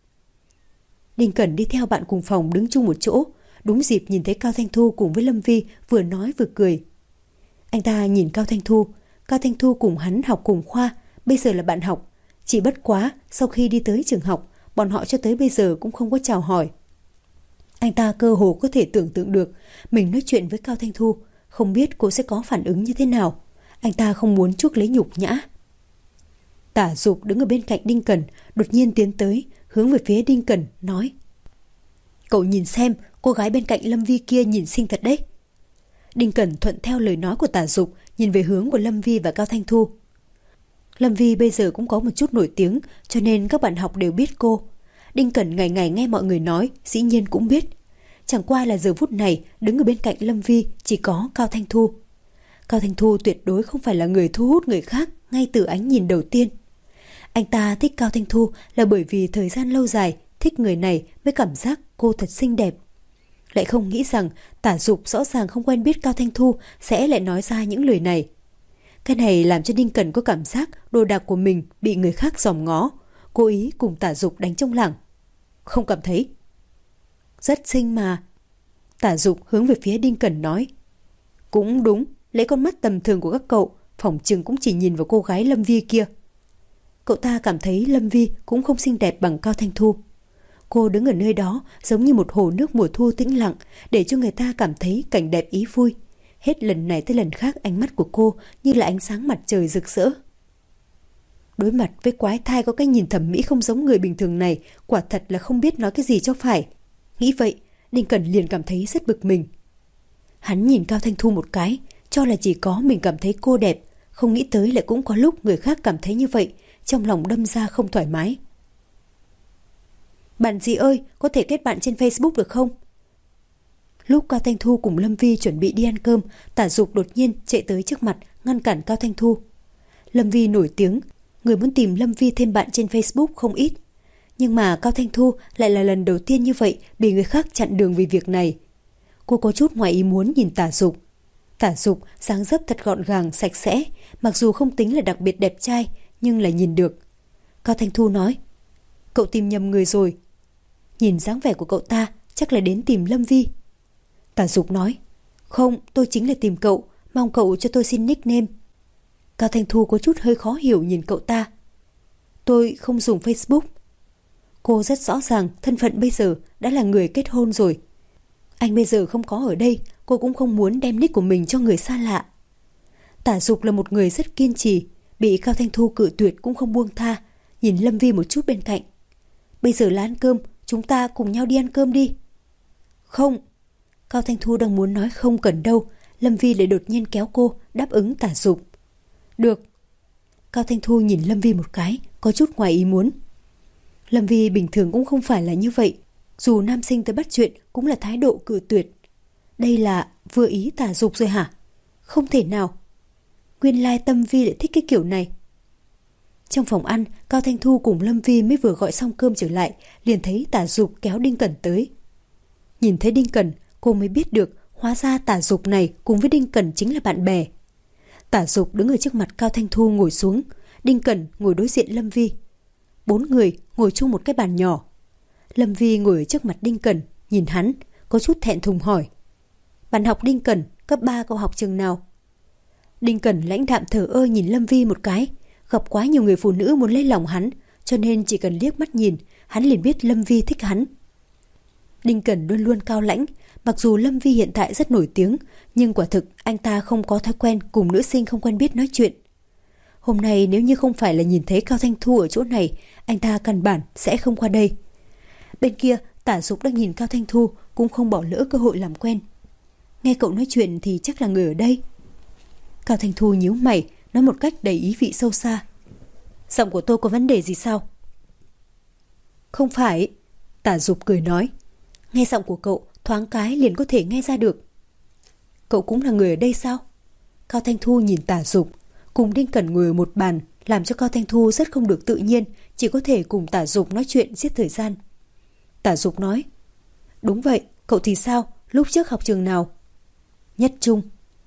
[SPEAKER 1] Đinh Cẩn đi theo bạn cùng phòng đứng chung một chỗ, đúng dịp nhìn thấy Cao Thanh Thu cùng với Lâm Vi vừa nói vừa cười. Anh ta nhìn Cao Thanh Thu, Cao Thanh Thu cùng hắn học cùng khoa, bây giờ là bạn học. Chỉ bất quá, sau khi đi tới trường học, bọn họ cho tới bây giờ cũng không có chào hỏi. Anh ta cơ hồ có thể tưởng tượng được mình nói chuyện với Cao Thanh Thu, không biết cô sẽ có phản ứng như thế nào. Anh ta không muốn chuốc lấy nhục nhã. Tả Dục đứng ở bên cạnh Đinh Cẩn, đột nhiên tiến tới, hướng về phía Đinh Cẩn, nói. Cậu nhìn xem, cô gái bên cạnh Lâm Vi kia nhìn xinh thật đấy. Đinh Cẩn thuận theo lời nói của Tả Dục, nhìn về hướng của Lâm Vi và Cao Thanh Thu. Lâm Vi bây giờ cũng có một chút nổi tiếng, cho nên các bạn học đều biết cô. Đinh Cẩn ngày ngày nghe mọi người nói, dĩ nhiên cũng biết. Chẳng qua là giờ phút này, đứng ở bên cạnh Lâm Vi chỉ có Cao Thanh Thu. Cao Thanh Thu tuyệt đối không phải là người thu hút người khác ngay từ ánh nhìn đầu tiên. Anh ta thích Cao Thanh Thu là bởi vì thời gian lâu dài, thích người này mới cảm giác cô thật xinh đẹp. Lại không nghĩ rằng Tả Dục rõ ràng không quen biết Cao Thanh Thu sẽ lại nói ra những lời này. Cái này làm cho Đinh Cẩn có cảm giác đồ đạc của mình bị người khác dòm ngó, cố ý cùng Tả Dục đánh trong lảng. Không cảm thấy. Rất xinh mà. Tả Dục hướng về phía Đinh Cẩn nói. Cũng đúng, lấy con mắt tầm thường của các cậu, phỏng chừng cũng chỉ nhìn vào cô gái Lâm Vi kia. Cậu ta cảm thấy Lâm Vi cũng không xinh đẹp bằng Cao Thanh Thu. Cô đứng ở nơi đó giống như một hồ nước mùa thu tĩnh lặng, để cho người ta cảm thấy cảnh đẹp ý vui. Hết lần này tới lần khác ánh mắt của cô như là ánh sáng mặt trời rực rỡ. Đối mặt với quái thai có cái nhìn thẩm mỹ không giống người bình thường này, quả thật là không biết nói cái gì cho phải. Nghĩ vậy, Đinh Cẩn liền cảm thấy rất bực mình. Hắn nhìn Cao Thanh Thu một cái, cho là chỉ có mình cảm thấy cô đẹp, không nghĩ tới lại cũng có lúc người khác cảm thấy như vậy, trong lòng đâm ra không thoải mái. Bạn gì ơi, có thể kết bạn trên Facebook được không? Lúc Cao Thanh Thu cùng Lâm Vi chuẩn bị đi ăn cơm, Tả Dục đột nhiên chạy tới trước mặt, ngăn cản Cao Thanh Thu. Lâm Vi nổi tiếng, người muốn tìm Lâm Vi thêm bạn trên Facebook không ít. Nhưng mà Cao Thanh Thu lại là lần đầu tiên như vậy bị người khác chặn đường vì việc này. Cô có chút ngoài ý muốn nhìn Tả Dục. Tả Dục dáng dấp thật gọn gàng, sạch sẽ, mặc dù không tính là đặc biệt đẹp trai, nhưng là nhìn được. Cao Thanh Thu nói, cậu tìm nhầm người rồi. Nhìn dáng vẻ của cậu ta, chắc là đến tìm Lâm Vi. Tả Dục nói, không, tôi chính là tìm cậu, mong cậu cho tôi xin nickname. Cao Thanh Thu có chút hơi khó hiểu nhìn cậu ta. Tôi không dùng Facebook. Cô rất rõ ràng thân phận bây giờ đã là người kết hôn rồi. Anh bây giờ không có ở đây, cô cũng không muốn đem nick của mình cho người xa lạ. Tả Dục là một người rất kiên trì, bị Cao Thanh Thu cự tuyệt cũng không buông tha, nhìn Lâm Vi một chút bên cạnh. Bây giờ là ăn cơm, chúng ta cùng nhau đi ăn cơm đi. Không. Cao Thanh Thu đang muốn nói không cần đâu, Lâm Vi lại đột nhiên kéo cô đáp ứng Tả Dục. Được. Cao Thanh Thu nhìn Lâm Vi một cái, có chút ngoài ý muốn. Lâm Vi bình thường cũng không phải là như vậy, dù nam sinh tới bắt chuyện cũng là thái độ cự tuyệt. Đây là vừa ý Tả Dục rồi hả? Không thể nào. Nguyên lai Tâm Vi lại thích cái kiểu này. Trong phòng ăn, Cao Thanh Thu cùng Lâm Vi mới vừa gọi xong cơm trở lại, liền thấy Tả Dục kéo Đinh Cẩn tới. Nhìn thấy Đinh Cẩn, cô mới biết được hóa ra Tả Dục này cùng với Đinh Cẩn chính là bạn bè. Tả Dục đứng ở trước mặt Cao Thanh Thu ngồi xuống, Đinh Cẩn ngồi đối diện Lâm Vi. Bốn người ngồi chung một cái bàn nhỏ. Lâm Vi ngồi ở trước mặt Đinh Cẩn, nhìn hắn, có chút thẹn thùng hỏi. Bạn học Đinh Cẩn, cấp ba cậu học trường nào? Đinh Cẩn lãnh đạm thờ ơ nhìn Lâm Vi một cái, gặp quá nhiều người phụ nữ muốn lấy lòng hắn, cho nên chỉ cần liếc mắt nhìn, hắn liền biết Lâm Vi thích hắn. Đinh Cẩn luôn luôn cao lãnh, mặc dù Lâm Vi hiện tại rất nổi tiếng, nhưng quả thực anh ta không có thói quen cùng nữ sinh không quen biết nói chuyện. Hôm nay nếu như không phải là nhìn thấy Cao Thanh Thu ở chỗ này, anh ta căn bản sẽ không qua đây. Bên kia, Tả Dục đang nhìn Cao Thanh Thu, cũng không bỏ lỡ cơ hội làm quen. Nghe cậu nói chuyện thì chắc là người ở đây. Cao Thanh Thu nhíu mày, nói một cách đầy ý vị sâu xa. Giọng của tôi có vấn đề gì sao? Không phải. Tả Dục cười nói. Nghe giọng của cậu, thoáng cái liền có thể nghe ra được. Cậu cũng là người ở đây sao? Cao Thanh Thu nhìn Tả Dục, cùng Đinh Cẩn ngồi ở một bàn, làm cho Cao Thanh Thu rất không được tự nhiên, chỉ có thể cùng Tả Dục nói chuyện giết thời gian. Tả Dục nói. Đúng vậy, cậu thì sao? Lúc trước học trường nào? Nhất Trung.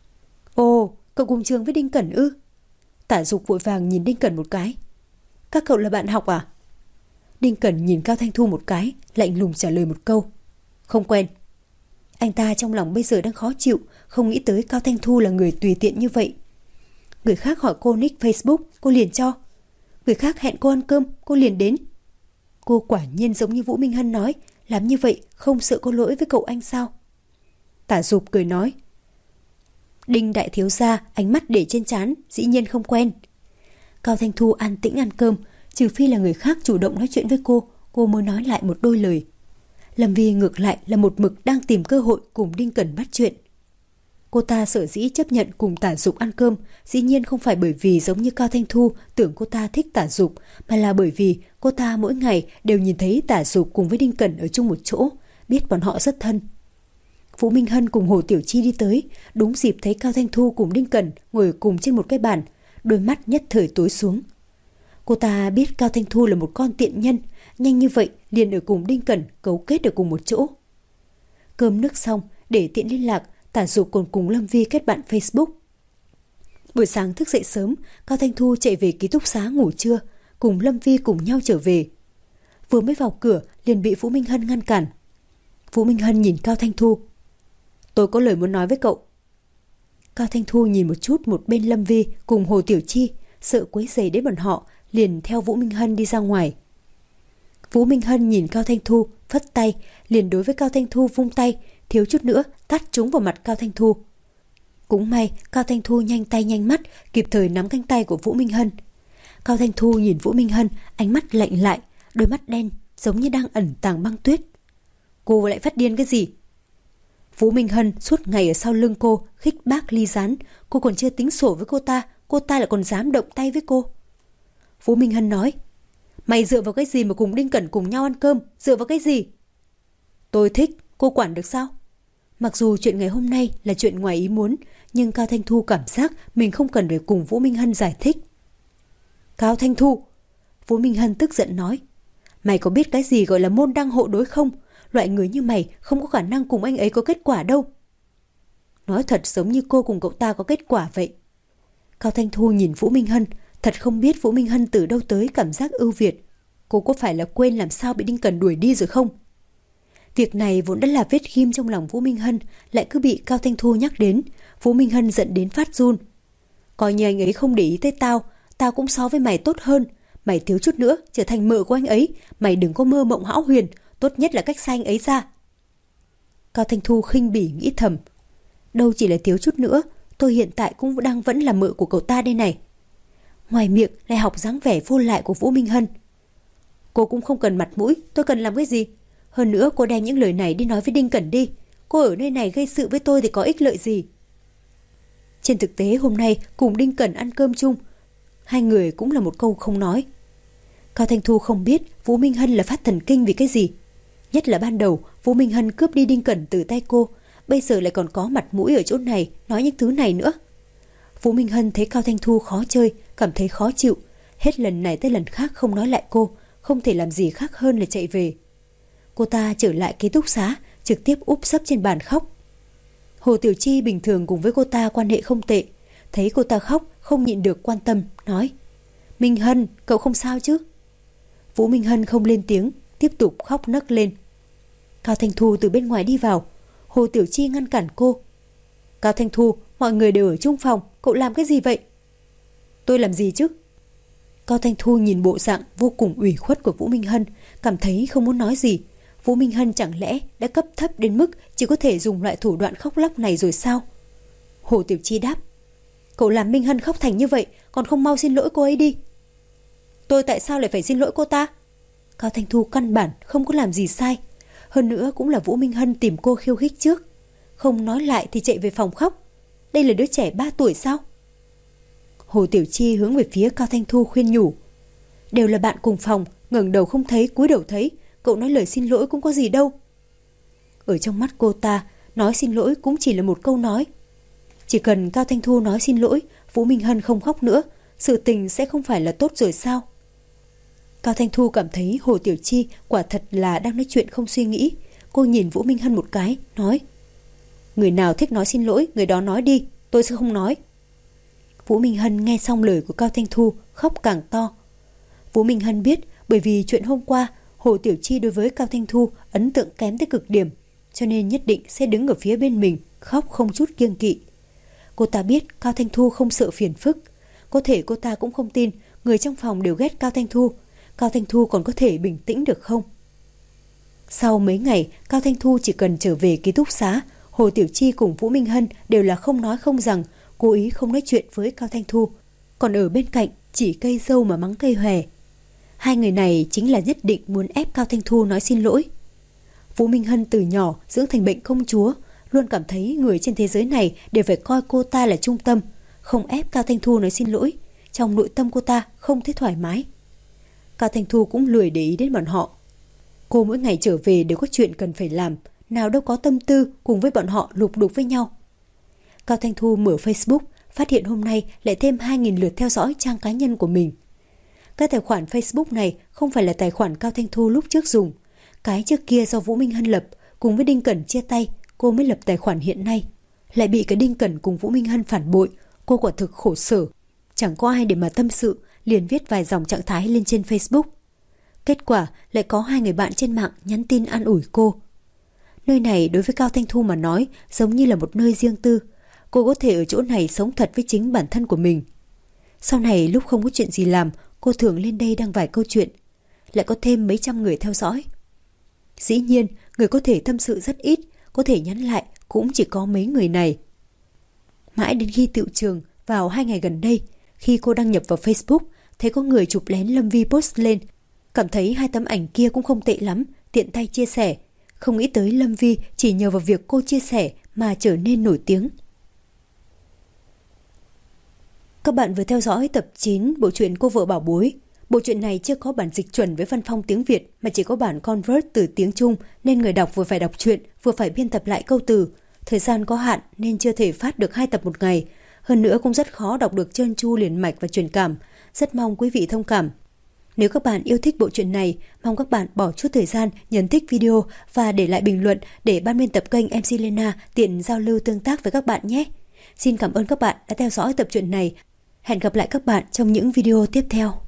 [SPEAKER 1] Ồ, cậu cùng trường với Đinh Cẩn ư? Tả Dục vội vàng nhìn Đinh Cẩn một cái. Các cậu là bạn học à? Đinh Cẩn nhìn Cao Thanh Thu một cái, lạnh lùng trả lời một câu. Không quen. Anh ta trong lòng bây giờ đang khó chịu, không nghĩ tới Cao Thanh Thu là người tùy tiện như vậy. Người khác hỏi cô nick Facebook, cô liền cho. Người khác hẹn cô ăn cơm, cô liền đến. Cô quả nhiên giống như Vũ Minh Hân nói, làm như vậy không sợ có lỗi với cậu anh sao? Tả Dục cười nói. Đinh đại thiếu gia ánh mắt để trên trán, dĩ nhiên không quen. Cao Thanh Thu an tĩnh ăn cơm, trừ phi là người khác chủ động nói chuyện với cô, cô mới nói lại một đôi lời. Lâm Vi ngược lại là một mực đang tìm cơ hội cùng Đinh Cẩn bắt chuyện. Cô ta sở dĩ chấp nhận cùng Tả Dục ăn cơm, dĩ nhiên không phải bởi vì giống như Cao Thanh Thu tưởng cô ta thích Tả Dục, mà là bởi vì cô ta mỗi ngày đều nhìn thấy Tả Dục cùng với Đinh Cẩn ở chung một chỗ, biết bọn họ rất thân. Vũ Minh Hân cùng Hồ Tiểu Chi đi tới, đúng dịp thấy Cao Thanh Thu cùng Đinh Cẩn ngồi cùng trên một cái bàn, đôi mắt nhất thời tối xuống. Cô ta biết Cao Thanh Thu là một con tiện nhân, nhanh như vậy liền ở cùng Đinh Cẩn cấu kết được cùng một chỗ. Cơm nước xong, để tiện liên lạc, Tả Dục còn cùng Lâm Vi kết bạn Facebook. Buổi sáng thức dậy sớm, Cao Thanh Thu chạy về ký túc xá ngủ trưa, cùng Lâm Vi cùng nhau trở về. Vừa mới vào cửa liền bị Vũ Minh Hân ngăn cản. Vũ Minh Hân nhìn Cao Thanh Thu. Tôi có lời muốn nói với cậu. Cao Thanh Thu nhìn một chút một bên Lâm Vi cùng Hồ Tiểu Chi, sợ quấy rầy đến bọn họ, liền theo Vũ Minh Hân đi ra ngoài. Vũ Minh Hân nhìn Cao Thanh Thu, phất tay, liền đối với Cao Thanh Thu vung tay, thiếu chút nữa tát trúng vào mặt Cao Thanh Thu. Cũng may Cao Thanh Thu nhanh tay nhanh mắt, kịp thời nắm cánh tay của Vũ Minh Hân. Cao Thanh Thu nhìn Vũ Minh Hân, ánh mắt lạnh lại, đôi mắt đen giống như đang ẩn tàng băng tuyết. Cô lại phát điên cái gì? Vũ Minh Hân suốt ngày ở sau lưng cô, khích bác ly gián, cô còn chưa tính sổ với cô ta, cô ta lại còn dám động tay với cô. Vũ Minh Hân nói, mày dựa vào cái gì mà cùng Đinh Cẩn cùng nhau ăn cơm, dựa vào cái gì? Tôi thích, cô quản được sao? Mặc dù chuyện ngày hôm nay là chuyện ngoài ý muốn, nhưng Cao Thanh Thu cảm giác mình không cần phải cùng Vũ Minh Hân giải thích. Cao Thanh Thu, Vũ Minh Hân tức giận nói, mày có biết cái gì gọi là môn đăng hộ đối không? Loại người như mày không có khả năng cùng anh ấy có kết quả đâu. Nói thật giống như cô cùng cậu ta có kết quả vậy. Cao Thanh Thu nhìn Vũ Minh Hân, thật không biết Vũ Minh Hân từ đâu tới cảm giác ưu việt. Cô có phải là quên làm sao bị Đinh Cẩn đuổi đi rồi không? Việc này vốn đã là vết ghim trong lòng Vũ Minh Hân, lại cứ bị Cao Thanh Thu nhắc đến. Vũ Minh Hân giận đến phát run. Coi như anh ấy không để ý tới tao, tao cũng so với mày tốt hơn. Mày thiếu chút nữa trở thành mợ của anh ấy, mày đừng có mơ mộng hão huyền, tốt nhất là cách xa anh ấy ra. Cao Thanh Thu khinh bỉ nghĩ thầm, đâu chỉ là thiếu chút nữa, tôi hiện tại cũng đang vẫn là mợ của cậu ta đây này. Ngoài miệng lại học dáng vẻ vô lại của Vũ Minh Hân. Cô cũng không cần mặt mũi, tôi cần làm cái gì? Hơn nữa cô đem những lời này đi nói với Đinh Cẩn đi. Cô ở nơi này gây sự với tôi thì có ích lợi gì? Trên thực tế hôm nay cùng Đinh Cẩn ăn cơm chung, hai người cũng là một câu không nói. Cao Thanh Thu không biết Vũ Minh Hân là phát thần kinh vì cái gì. Nhất là ban đầu Vũ Minh Hân cướp đi Đinh Cẩn từ tay cô, bây giờ lại còn có mặt mũi ở chỗ này nói những thứ này nữa. Vũ Minh Hân thấy Cao Thanh Thu khó chơi, cảm thấy khó chịu, hết lần này tới lần khác không nói lại cô, không thể làm gì khác hơn là chạy về. Cô ta trở lại ký túc xá, trực tiếp úp sấp trên bàn khóc. Hồ Tiểu Chi bình thường cùng với cô ta quan hệ không tệ, thấy cô ta khóc không nhịn được quan tâm, nói: Minh Hân, cậu không sao chứ? Vũ Minh Hân không lên tiếng, tiếp tục khóc nấc lên. Cao Thanh Thu từ bên ngoài đi vào, Hồ Tiểu Chi ngăn cản cô. Cao Thanh Thu, mọi người đều ở chung phòng, cậu làm cái gì vậy? Tôi làm gì chứ? Cao Thanh Thu nhìn bộ dạng vô cùng ủy khuất của Vũ Minh Hân, cảm thấy không muốn nói gì. Vũ Minh Hân chẳng lẽ đã cấp thấp đến mức chỉ có thể dùng loại thủ đoạn khóc lóc này rồi sao? Hồ Tiểu Chi đáp: Cậu làm Minh Hân khóc thành như vậy, còn không mau xin lỗi cô ấy đi. Tôi tại sao lại phải xin lỗi cô ta? Cao Thanh Thu căn bản không có làm gì sai. Hơn nữa cũng là Vũ Minh Hân tìm cô khiêu khích trước, không nói lại thì chạy về phòng khóc. Đây là đứa trẻ ba tuổi sao? Hồ Tiểu Chi hướng về phía Cao Thanh Thu khuyên nhủ: Đều là bạn cùng phòng, ngẩng đầu không thấy cúi đầu thấy, cậu nói lời xin lỗi cũng có gì đâu. Ở trong mắt cô ta, nói xin lỗi cũng chỉ là một câu nói. Chỉ cần Cao Thanh Thu nói xin lỗi, Vũ Minh Hân không khóc nữa, sự tình sẽ không phải là tốt rồi sao? Cao Thanh Thu cảm thấy Hồ Tiểu Chi quả thật là đang nói chuyện không suy nghĩ. Cô nhìn Vũ Minh Hân một cái, nói: Người nào thích nói xin lỗi, người đó nói đi, tôi sẽ không nói. Vũ Minh Hân nghe xong lời của Cao Thanh Thu, khóc càng to. Vũ Minh Hân biết bởi vì chuyện hôm qua Hồ Tiểu Chi đối với Cao Thanh Thu ấn tượng kém tới cực điểm, cho nên nhất định sẽ đứng ở phía bên mình, khóc không chút kiêng kỵ. Cô ta biết Cao Thanh Thu không sợ phiền phức. Có thể cô ta cũng không tin người trong phòng đều ghét Cao Thanh Thu. Cao Thanh Thu còn có thể bình tĩnh được không? Sau mấy ngày, Cao Thanh Thu chỉ cần trở về ký túc xá, Hồ Tiểu Chi cùng Vũ Minh Hân đều là không nói không rằng, cố ý không nói chuyện với Cao Thanh Thu. Còn ở bên cạnh chỉ cây dâu mà mắng cây hòe. Hai người này chính là nhất định muốn ép Cao Thanh Thu nói xin lỗi. Vũ Minh Hân từ nhỏ dưỡng thành bệnh công chúa, luôn cảm thấy người trên thế giới này đều phải coi cô ta là trung tâm, không ép Cao Thanh Thu nói xin lỗi. Trong nội tâm cô ta không thấy thoải mái. Cao Thanh Thu cũng lười để ý đến bọn họ. Cô mỗi ngày trở về đều có chuyện cần phải làm, nào đâu có tâm tư cùng với bọn họ lục đục với nhau. Cao Thanh Thu mở Facebook, phát hiện hôm nay lại thêm hai nghìn lượt theo dõi trang cá nhân của mình. Cái tài khoản Facebook này không phải là tài khoản Cao Thanh Thu lúc trước dùng. Cái trước kia do Vũ Minh Hân lập, cùng với Đinh Cẩn chia tay, cô mới lập tài khoản hiện nay. Lại bị cái Đinh Cẩn cùng Vũ Minh Hân phản bội, cô quả thực khổ sở. Chẳng có ai để mà tâm sự, liền viết vài dòng trạng thái lên trên Facebook. Kết quả lại có hai người bạn trên mạng nhắn tin an ủi cô. Nơi này đối với Cao Thanh Thu mà nói giống như là một nơi riêng tư. Cô có thể ở chỗ này sống thật với chính bản thân của mình. Sau này lúc không có chuyện gì làm, cô thường lên đây đăng vài câu chuyện. Lại có thêm mấy trăm người theo dõi. Dĩ nhiên, người có thể tâm sự rất ít, có thể nhắn lại cũng chỉ có mấy người này. Mãi đến khi tựu trường vào hai ngày gần đây, khi cô đăng nhập vào Facebook, thấy có người chụp lén Lâm Vi post lên, cảm thấy hai tấm ảnh kia cũng không tệ lắm, tiện tay chia sẻ. Không nghĩ tới Lâm Vi chỉ nhờ vào việc cô chia sẻ mà trở nên nổi tiếng. Các bạn vừa theo dõi tập chín bộ truyện Cô vợ bảo bối. Bộ truyện này chưa có bản dịch chuẩn với văn phong tiếng Việt mà chỉ có bản convert từ tiếng Trung, nên người đọc vừa phải đọc truyện vừa phải biên tập lại câu từ. Thời gian có hạn nên chưa thể phát được hai tập một ngày. Hơn nữa cũng rất khó đọc được trơn tru liền mạch và truyền cảm. Rất mong quý vị thông cảm. Nếu các bạn yêu thích bộ truyện này, mong các bạn bỏ chút thời gian nhấn thích video và để lại bình luận để ban biên tập kênh em xê Lena tiện giao lưu tương tác với các bạn nhé. Xin cảm ơn các bạn đã theo dõi tập truyện này. Hẹn gặp lại các bạn trong những video tiếp theo.